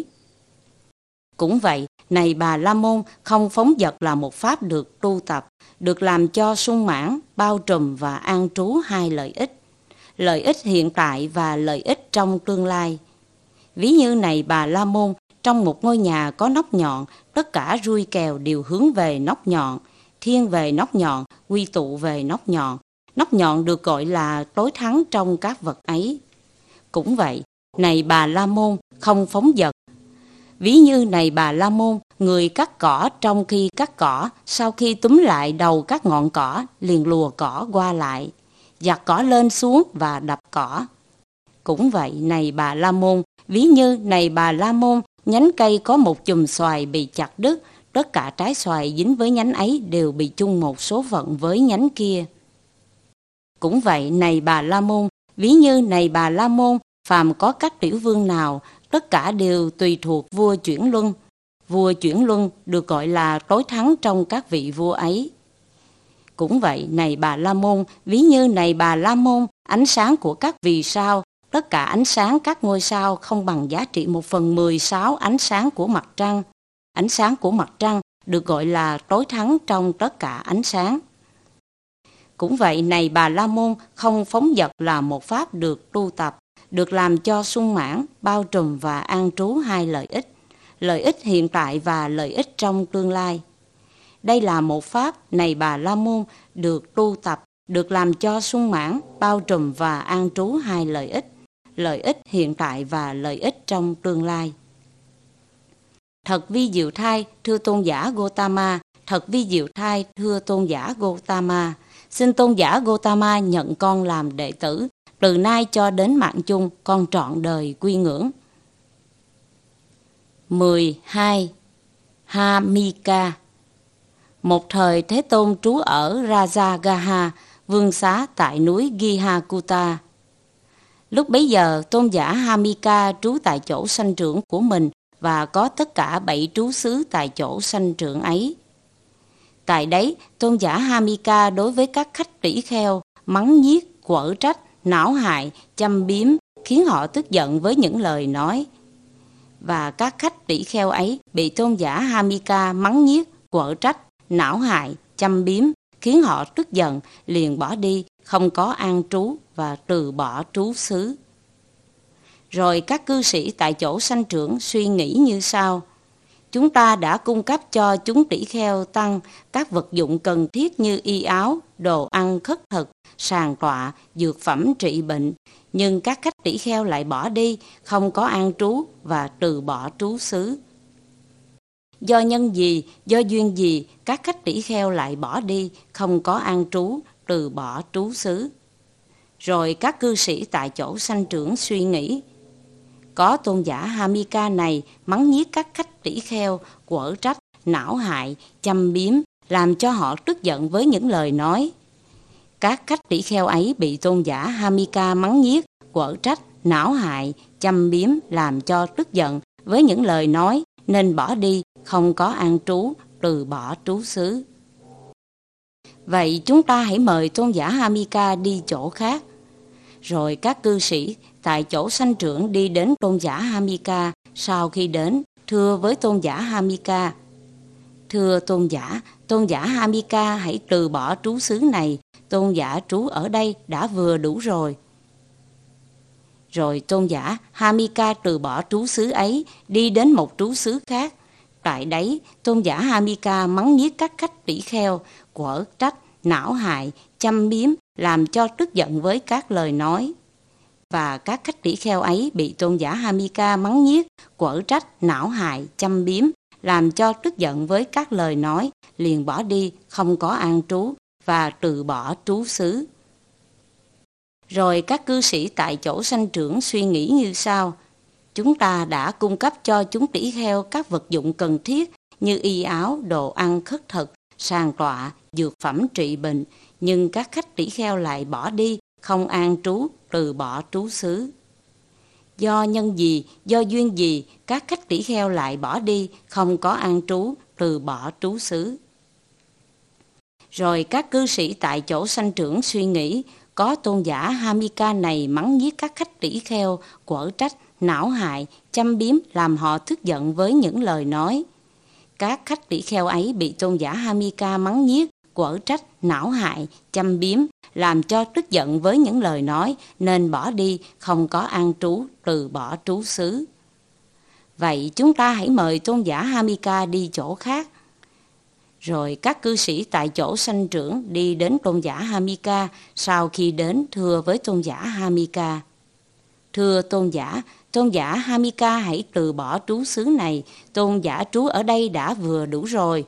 Cũng vậy, này bà la môn, không phóng dật là một pháp được tu tập, được làm cho sung mãn, bao trùm và an trú hai lợi ích hiện tại và lợi ích trong tương lai. Ví như này bà la môn, trong một ngôi nhà có nóc nhọn, tất cả rui kèo đều hướng về nóc nhọn, thiên về nóc nhọn, quy tụ về nóc nhọn. Nóc nhọn được gọi là tối thắng trong các vật ấy. Cũng vậy, này bà la môn, không phóng dật. Ví như này bà la môn, người cắt cỏ, trong khi cắt cỏ, sau khi túm lại đầu các ngọn cỏ, liền lùa cỏ qua lại, giặt cỏ lên xuống và đập cỏ. Cũng vậy, này bà la môn, ví như này bà la môn, nhánh cây có một chùm xoài bị chặt đứt, tất cả trái xoài dính với nhánh ấy đều bị chung một số phận với nhánh kia. Cũng vậy, này bà la môn, ví như này bà la môn, phàm có các tiểu vương nào, tất cả đều tùy thuộc vua chuyển luân. Vua chuyển luân được gọi là tối thắng trong các vị vua ấy. Cũng vậy, này bà la môn, ví như này bà la môn, ánh sáng của các vì sao, tất cả ánh sáng các ngôi sao không bằng giá trị 1/16 ánh sáng của mặt trăng. Ánh sáng của mặt trăng được gọi là tối thắng trong tất cả ánh sáng. Cũng vậy, này bà la môn, không phóng dật là một pháp được tu tập, được làm cho sung mãn, bao trùm và an trú hai lợi ích hiện tại và lợi ích trong tương lai. Đây là một pháp, này bà la môn, được tu tập, được làm cho sung mãn, bao trùm và an trú hai lợi ích hiện tại và lợi ích trong tương lai. Thật vi diệu thay, thưa tôn giả Gotama, thật vi diệu thay, thưa tôn giả Gotama. Xin tôn giả Gotama nhận con làm đệ tử, từ nay cho đến mạng chung, con trọn đời quy ngưỡng. 12. Hamika. Một thời Thế Tôn trú ở Rajagaha, vương xá tại núi Gihakuta. Lúc bấy giờ, tôn giả Hamika trú tại chỗ sanh trưởng của mình và có tất cả 7 trú xứ tại chỗ sanh trưởng ấy. Tại đấy, tôn giả Hamika đối với các khách tỷ kheo, mắng nhiếc, quở trách, não hại, châm biếm, khiến họ tức giận với những lời nói. Và các khách tỷ kheo ấy bị tôn giả Hamika mắng nhiếc, quở trách, não hại, châm biếm, khiến họ tức giận, liền bỏ đi, không có an trú và từ bỏ trú xứ. Rồi các cư sĩ tại chỗ sanh trưởng suy nghĩ như sau: chúng ta đã cung cấp cho chúng tỷ kheo tăng các vật dụng cần thiết như y áo, đồ ăn khất thực, sàng tọa, dược phẩm trị bệnh, nhưng các khách tỷ kheo lại bỏ đi, không có an trú và từ bỏ trú xứ. Do nhân gì, do duyên gì, các khách tỷ kheo lại bỏ đi, không có an trú, từ bỏ trú xứ? Rồi các cư sĩ tại chỗ sanh trưởng suy nghĩ, có tôn giả Hamika này mắng nhiếc các khách tỷ kheo, quở trách, não hại, châm biếm, làm cho họ tức giận với những lời nói. Các khách tỷ kheo ấy bị tôn giả Hamika mắng nhiếc, quở trách, não hại, châm biếm, làm cho tức giận với những lời nói, nên bỏ đi, không có an trú, từ bỏ trú xứ. Vậy chúng ta hãy mời tôn giả Hamika đi chỗ khác. Rồi các cư sĩ tại chỗ sanh trưởng đi đến tôn giả Hamika. Sau khi đến, thưa với tôn giả Hamika, thưa tôn giả Hamika hãy từ bỏ trú xứ này, tôn giả trú ở đây đã vừa đủ rồi. Rồi tôn giả Hamika từ bỏ trú xứ ấy, đi đến một trú xứ khác. Tại đấy, tôn giả Hamika mắng nhiếc các khách tỷ kheo, quở trách, não hại, châm biếm, làm cho tức giận với các lời nói. Và các khách tỷ kheo ấy bị tôn giả Hamika mắng nhiếc, quở trách, não hại, châm biếm, làm cho tức giận với các lời nói, liền bỏ đi, không có an trú, và từ bỏ trú xứ. Rồi các cư sĩ tại chỗ sanh trưởng suy nghĩ như sau: chúng ta đã cung cấp cho chúng tỷ kheo các vật dụng cần thiết như y áo, đồ ăn khất thực, sàng tọa, dược phẩm trị bệnh, nhưng các khách tỷ kheo lại bỏ đi, không an trú, từ bỏ trú xứ. Do nhân gì, do duyên gì, các khách tỷ kheo lại bỏ đi, không có an trú, từ bỏ trú xứ. Rồi các cư sĩ tại chỗ sanh trưởng suy nghĩ, có tôn giả Hamika này mắng nhiếc các khách tỷ kheo, quở trách, não hại, châm biếm, làm họ tức giận với những lời nói. Các khách tỷ kheo ấy bị tôn giả Hamika mắng nhiếc, quở trách, não hại, châm biếm, làm cho tức giận với những lời nói, nên bỏ đi, không có an trú, từ bỏ trú xứ. Vậy chúng ta hãy mời tôn giả Hamika đi chỗ khác. Rồi các cư sĩ tại chỗ sanh trưởng đi đến tôn giả Hamika. Sau khi đến, thưa với tôn giả Hamika, thưa tôn giả Hamika hãy từ bỏ trú xứ này, tôn giả trú ở đây đã vừa đủ rồi.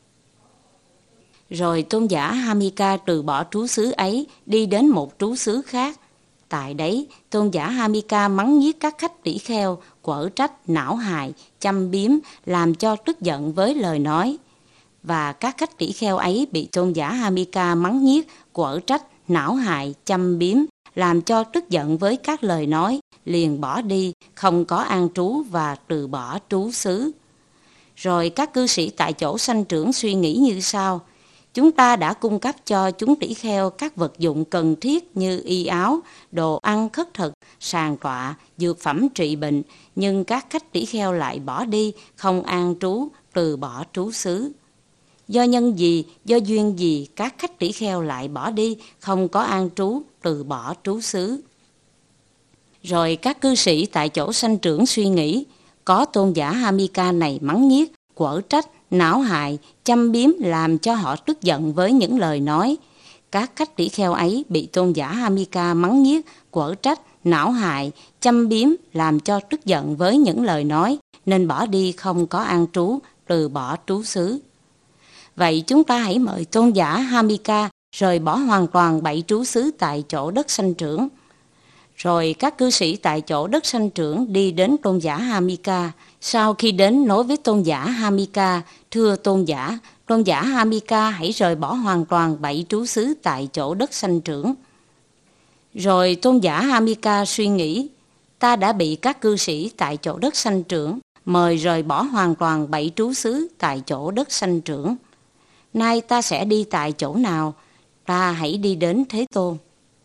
Rồi tôn giả Hamika từ bỏ trú xứ ấy, đi đến một trú xứ khác. Tại đấy, tôn giả Hamika mắng nhiếc các khách tỷ kheo, quở trách, não hại, châm biếm, làm cho tức giận với lời nói. Và các khách tỷ kheo ấy bị tôn giả Hamika mắng nhiếc, quở trách, não hại, châm biếm, làm cho tức giận với các lời nói, liền bỏ đi, không có an trú và từ bỏ trú xứ. Rồi các cư sĩ tại chỗ sanh trưởng suy nghĩ như sau: chúng ta đã cung cấp cho chúng tỷ kheo các vật dụng cần thiết như y áo, đồ ăn khất thực, sàng tọa, dược phẩm trị bệnh, nhưng các khách tỷ kheo lại bỏ đi, không an trú, từ bỏ trú xứ. Do nhân gì, do duyên gì, các khách tỷ kheo lại bỏ đi, không có an trú, từ bỏ trú xứ. Rồi các cư sĩ tại chỗ sanh trưởng suy nghĩ, có tôn giả Hamika này mắng nhiếc, quở trách, não hại, châm biếm, làm cho họ tức giận với những lời nói. Các khách tỷ kheo ấy bị tôn giả Hamika mắng nhiếc, quở trách, não hại, châm biếm, làm cho tức giận với những lời nói, nên bỏ đi, không có an trú, từ bỏ trú xứ. Vậy chúng ta hãy mời tôn giả Hamika rời bỏ hoàn toàn 7 trú xứ tại chỗ đất sanh trưởng. Rồi các cư sĩ tại chỗ đất sanh trưởng đi đến tôn giả Hamika. Sau khi đến, nói với tôn giả Hamika, thưa tôn giả Hamika hãy rời bỏ hoàn toàn 7 trú xứ tại chỗ đất sanh trưởng. Rồi tôn giả Hamika suy nghĩ, ta đã bị các cư sĩ tại chỗ đất sanh trưởng mời rời bỏ hoàn toàn 7 trú xứ tại chỗ đất sanh trưởng. Nay ta sẽ đi tại chỗ nào? Ta hãy đi đến Thế Tôn.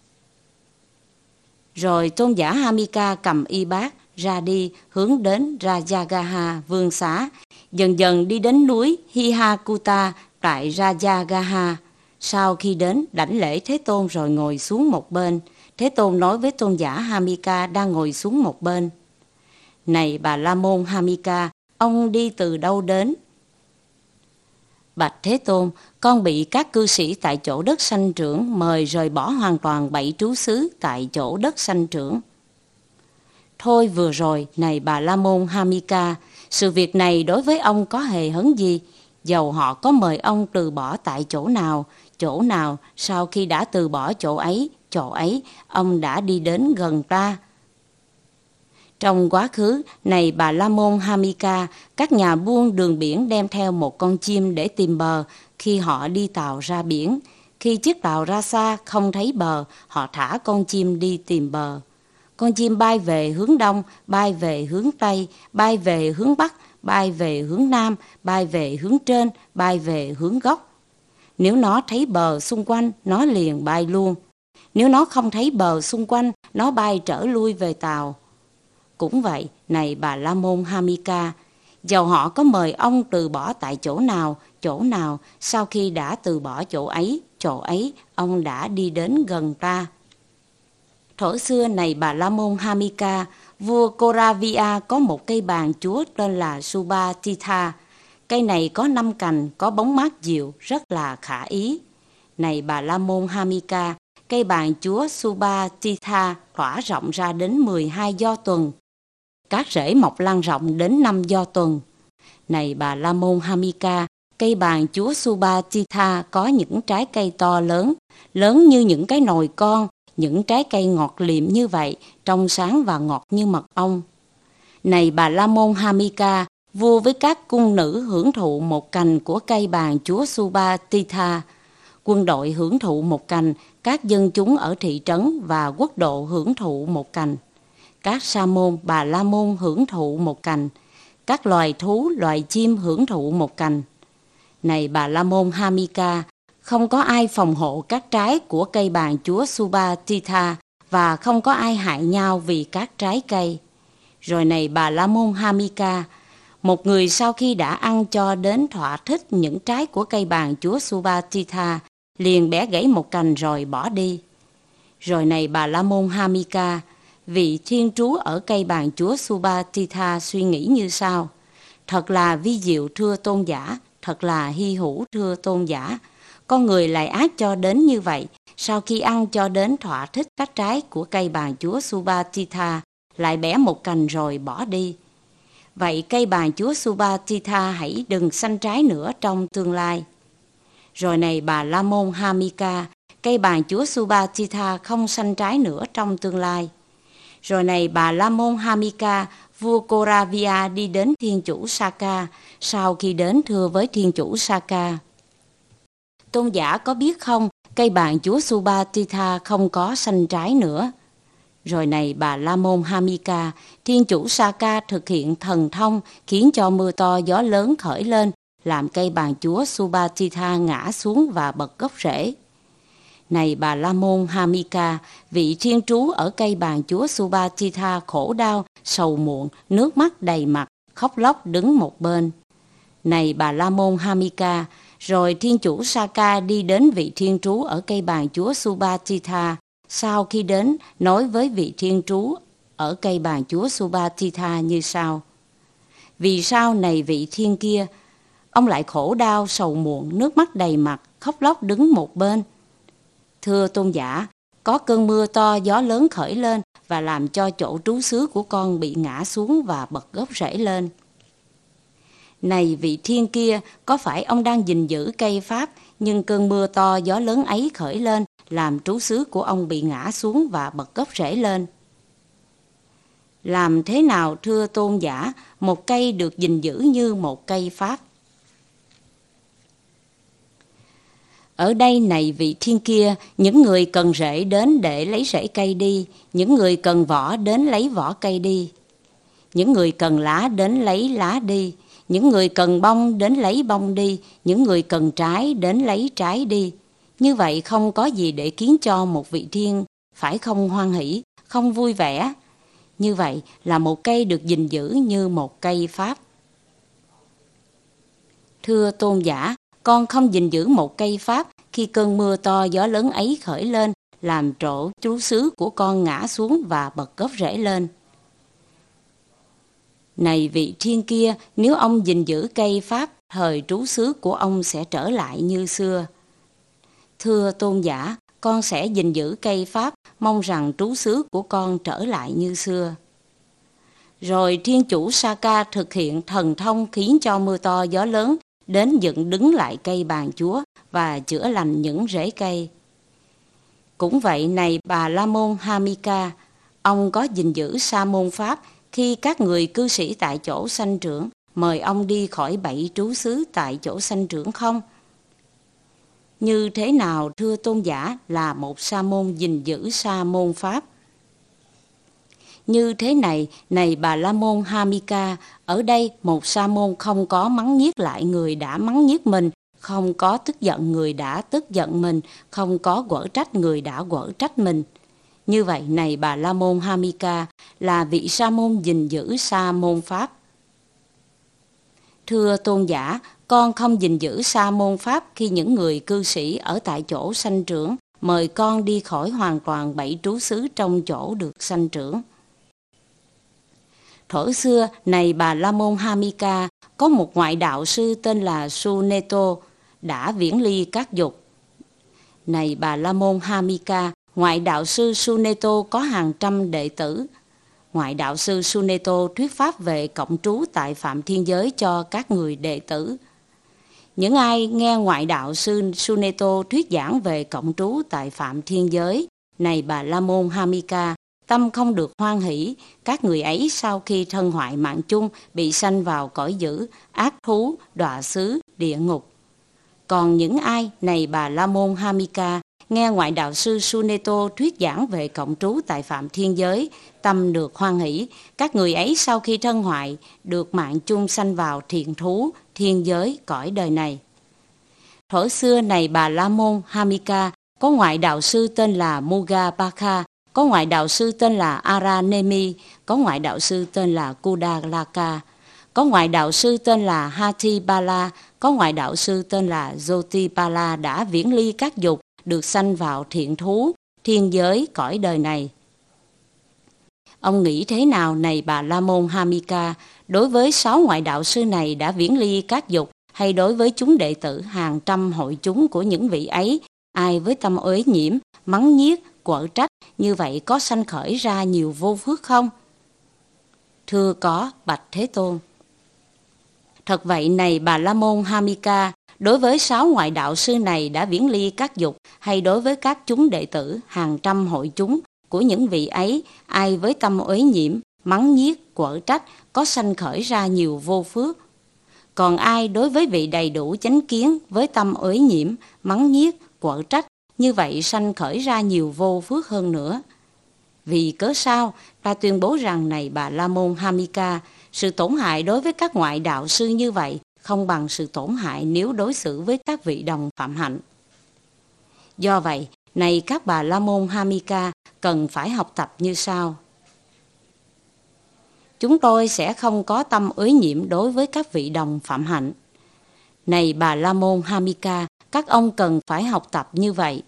Rồi tôn giả Hamika cầm y bát ra đi, hướng đến Rajagaha vương xá, dần dần đi đến núi Hihakuta tại Rajagaha. Sau khi đến, đảnh lễ Thế Tôn rồi ngồi xuống một bên. Thế Tôn nói với tôn giả Hamika đang ngồi xuống một bên: này Bà La Môn Hamika, ông đi từ đâu đến? Bạch Thế Tôn, con bị các cư sĩ tại chỗ đất sanh trưởng mời rời bỏ hoàn toàn 7 trú xứ tại chỗ đất sanh trưởng. Thôi vừa rồi, này Bà La Môn Hamika, sự việc này đối với ông có hề hấn gì? Dầu họ có mời ông từ bỏ tại chỗ nào, sau khi đã từ bỏ chỗ ấy, chỗ ấy ông đã đi đến gần ta. Trong quá khứ, này Bà La Môn Hamika, các nhà buôn đường biển đem theo một con chim để tìm bờ khi họ đi tàu ra biển. Khi chiếc tàu ra xa không thấy bờ, họ thả con chim đi tìm bờ. Con chim bay về hướng đông, bay về hướng tây, bay về hướng bắc, bay về hướng nam, bay về hướng trên, bay về hướng góc. Nếu nó thấy bờ xung quanh, nó liền bay luôn. Nếu nó không thấy bờ xung quanh, nó bay trở lui về tàu. Cũng vậy, này Bà La Môn Hamika, dầu họ có mời ông từ bỏ tại chỗ nào, sau khi đã từ bỏ chỗ ấy, ông đã đi đến gần ta. Thuở xưa, này Bà La Môn Hamika, vua Koravia có một cây bàn chúa tên là Subhatitha. Cây này có 5 cành, có bóng mát dịu, rất là khả ý. Này Bà La Môn Hamika, cây bàn chúa Subhatitha tỏa rộng ra đến 12 do tuần. Các rễ mọc lan rộng đến 5 do tuần. Này Bà La Môn Hamika, cây bàn chúa Subhatitha có những trái cây to lớn, lớn như những cái nồi con, những trái cây ngọt liệm như vậy, trong sáng và ngọt như mật ong. Này Bà La Môn Hamika, vua với các cung nữ hưởng thụ một cành của cây bàn chúa Subhatitha, quân đội hưởng thụ một cành, các dân chúng ở thị trấn và quốc độ hưởng thụ một cành. Các sa môn, Bà La Môn hưởng thụ một cành, các loài thú, loài chim hưởng thụ một cành. Này Bà La Môn Hamika, không có ai phòng hộ các trái của cây bàn chúa Subhatitha và không có ai hại nhau vì các trái cây. Rồi này Bà La Môn Hamika, một người sau khi đã ăn cho đến thỏa thích những trái của cây bàn chúa Subhatitha, liền bẻ gãy một cành rồi bỏ đi. Rồi này Bà La Môn Hamika, vị thiên trú ở cây bàn chúa Subhatitha suy nghĩ như sau: thật là vi diệu thưa tôn giả, thật là hy hữu thưa tôn giả. Con người lại ác cho đến như vậy, sau khi ăn cho đến thỏa thích các trái của cây bàn chúa Subhatitha, lại bẻ một cành rồi bỏ đi. Vậy cây bàn chúa Subhatitha hãy đừng sanh trái nữa trong tương lai. Rồi này Bà La Môn Hamika, cây bàn chúa Subhatitha không sanh trái nữa trong tương lai. Rồi này Bà La Môn Hamika, vua Koravia đi đến thiên chủ Saka. Sau khi đến thưa với thiên chủ Saka: tôn giả có biết không, cây bàn chúa Subhatitha không có sanh trái nữa. Rồi này Bà La Môn Hamika, thiên chủ Saka thực hiện thần thông khiến cho mưa to gió lớn khởi lên, làm cây bàn chúa Subhatitha ngã xuống và bật gốc rễ. Này Bà La Môn Hamika, vị thiên trú ở cây bàn chúa Subhatitha khổ đau, sầu muộn, nước mắt đầy mặt, khóc lóc đứng một bên. Này Bà La Môn Hamika, rồi thiên chủ Saka đi đến vị thiên trú ở cây bàn chúa Subhatitha. Sau khi đến, nói với vị thiên trú ở cây bàn chúa Subhatitha như sau: vì sao này vị thiên kia, ông lại khổ đau, sầu muộn, nước mắt đầy mặt, khóc lóc đứng một bên? Thưa tôn giả, có cơn mưa to gió lớn khởi lên và làm cho chỗ trú xứ của con bị ngã xuống và bật gốc rễ lên. Này vị thiên kia, có phải ông đang gìn giữ cây pháp, nhưng cơn mưa to gió lớn ấy khởi lên, làm trú xứ của ông bị ngã xuống và bật gốc rễ lên? Làm thế nào thưa tôn giả, một cây được gìn giữ như một cây pháp? Ở đây này vị thiên kia, những người cần rễ đến để lấy rễ cây đi, những người cần vỏ đến lấy vỏ cây đi, những người cần lá đến lấy lá đi, những người cần bông đến lấy bông đi, những người cần trái đến lấy trái đi. Như vậy không có gì để khiến cho một vị thiên phải không hoan hỷ, không vui vẻ. Như vậy là một cây được gìn giữ như một cây pháp. Thưa tôn giả, con không gìn giữ một cây pháp khi cơn mưa to gió lớn ấy khởi lên, làm chỗ trú xứ của con ngã xuống và bật gốc rễ lên. Này vị thiên kia, nếu ông gìn giữ cây pháp, thời trú xứ của ông sẽ trở lại như xưa. Thưa tôn giả, con sẽ gìn giữ cây pháp, mong rằng trú xứ của con trở lại như xưa. Rồi thiên chủ Saka thực hiện thần thông khiến cho mưa to gió lớn đến dựng đứng lại cây bàn chúa và chữa lành những rễ cây. Cũng vậy này Bà La Môn Hamika, ông có gìn giữ sa môn pháp khi các người cư sĩ tại chỗ sanh trưởng mời ông đi khỏi 7 trú xứ tại chỗ sanh trưởng không? Như thế nào thưa tôn giả là một sa môn gìn giữ sa môn pháp? Như thế này, này Bà La Môn Hamika, ở đây một sa môn không có mắng nhiếc lại người đã mắng nhiếc mình, không có tức giận người đã tức giận mình, không có quở trách người đã quở trách mình. Như vậy này Bà La Môn Hamika là vị sa môn gìn giữ sa môn pháp. Thưa tôn giả, con không gìn giữ sa môn pháp khi những người cư sĩ ở tại chỗ sanh trưởng mời con đi khỏi hoàn toàn 7 trú xứ trong chỗ được sanh trưởng. Thuở xưa, này Bà La Môn Hamika, có một ngoại đạo sư tên là Suneto đã viễn ly các dục. Này Bà La Môn Hamika, ngoại đạo sư Suneto có hàng trăm đệ tử. Ngoại đạo sư Suneto thuyết pháp về cộng trú tại Phạm Thiên Giới cho các người đệ tử. Những ai nghe ngoại đạo sư Suneto thuyết giảng về cộng trú tại Phạm Thiên Giới, này Bà La Môn Hamika, tâm không được hoan hỷ, các người ấy sau khi thân hoại mạng chung bị sanh vào cõi dữ, ác thú, đọa xứ, địa ngục. Còn những ai, này Bà La Môn Hamika, nghe ngoại đạo sư Suneto thuyết giảng về cộng trú tại Phạm Thiên Giới, tâm được hoan hỷ, các người ấy sau khi thân hoại được mạng chung sanh vào thiện thú, thiên giới, cõi đời này. Thuở xưa này Bà La Môn Hamika, có ngoại đạo sư tên là Mugabaka, có ngoại đạo sư tên là Aranemi, có ngoại đạo sư tên là Kudalaka, có ngoại đạo sư tên là Hatibala, có ngoại đạo sư tên là Jotipala đã viễn ly các dục, được sanh vào thiện thú, thiên giới, cõi đời này. Ông nghĩ thế nào này Bà La Môn Hamika, đối với 6 ngoại đạo sư này đã viễn ly các dục, hay đối với chúng đệ tử hàng trăm hội chúng của những vị ấy, ai với tâm uế nhiễm, mắng nhiếc, quở trách, như vậy có sanh khởi ra nhiều vô phước không? Thưa có, bạch Thế Tôn. Thật vậy này Bà La Môn Hamika, đối với 6 ngoại đạo sư này đã viễn ly các dục, hay đối với các chúng đệ tử hàng trăm hội chúng của những vị ấy, ai với tâm uế nhiễm, mắng nhiếc, quở trách, có sanh khởi ra nhiều vô phước. Còn ai đối với vị đầy đủ chánh kiến với tâm uế nhiễm, mắng nhiếc, quở trách, như vậy sanh khởi ra nhiều vô phước hơn nữa. Vì cớ sao, ta tuyên bố rằng này Bà La Môn Hamika, sự tổn hại đối với các ngoại đạo sư như vậy không bằng sự tổn hại nếu đối xử với các vị đồng phạm hạnh. Do vậy, này các Bà La Môn Hamika cần phải học tập như sau. Chúng tôi sẽ không có tâm uế nhiễm đối với các vị đồng phạm hạnh. Này Bà La Môn Hamika, các ông cần phải học tập như vậy.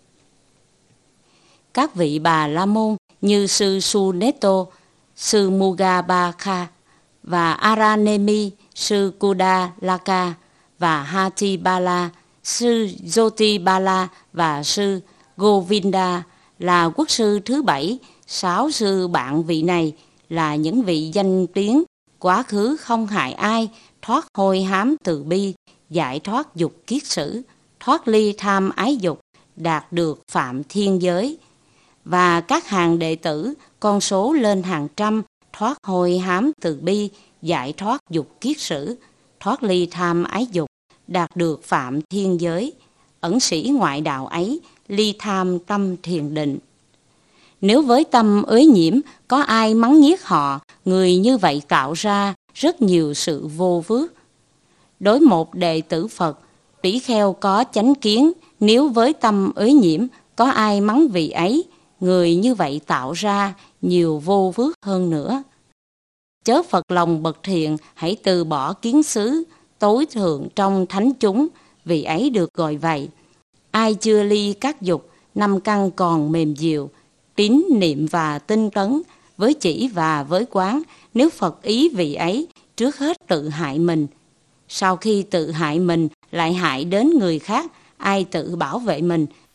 Các vị Bà La Môn như sư Suneto, sư Mugabaka và Aranemi, sư Kudalaka và Hatibala, sư Jotipala và sư Govinda là quốc sư thứ 7, 6 sư bạn vị này là những vị danh tiếng, quá khứ không hại ai, thoát hôi hám từ bi, giải thoát dục kiết sử, thoát ly tham ái dục, đạt được phạm thiên giới. Và các hàng đệ tử, con số lên hàng trăm, thoát hôi hám từ bi, giải thoát dục kiết sử, thoát ly tham ái dục, đạt được phạm thiên giới. Ẩn sĩ ngoại đạo ấy, ly tham tâm thiền định. Nếu với tâm uế nhiễm, có ai mắng nhiếc họ, người như vậy tạo ra rất nhiều sự vô phước. Đối một đệ tử Phật, tỷ kheo có chánh kiến, nếu với tâm uế nhiễm, có ai mắng vị ấy, người như vậy tạo ra nhiều vô phước hơn nữa. Chớ Phật lòng bậc thiện, hãy từ bỏ kiến xứ, tối thượng trong thánh chúng, vì ấy được gọi vậy. Ai chưa ly các dục, 5 căn còn mềm dịu, tín niệm và tinh tấn, với chỉ và với quán, nếu Phật ý vị ấy, trước hết tự hại mình. Sau khi tự hại mình, lại hại đến người khác, ai tự bảo vệ mình,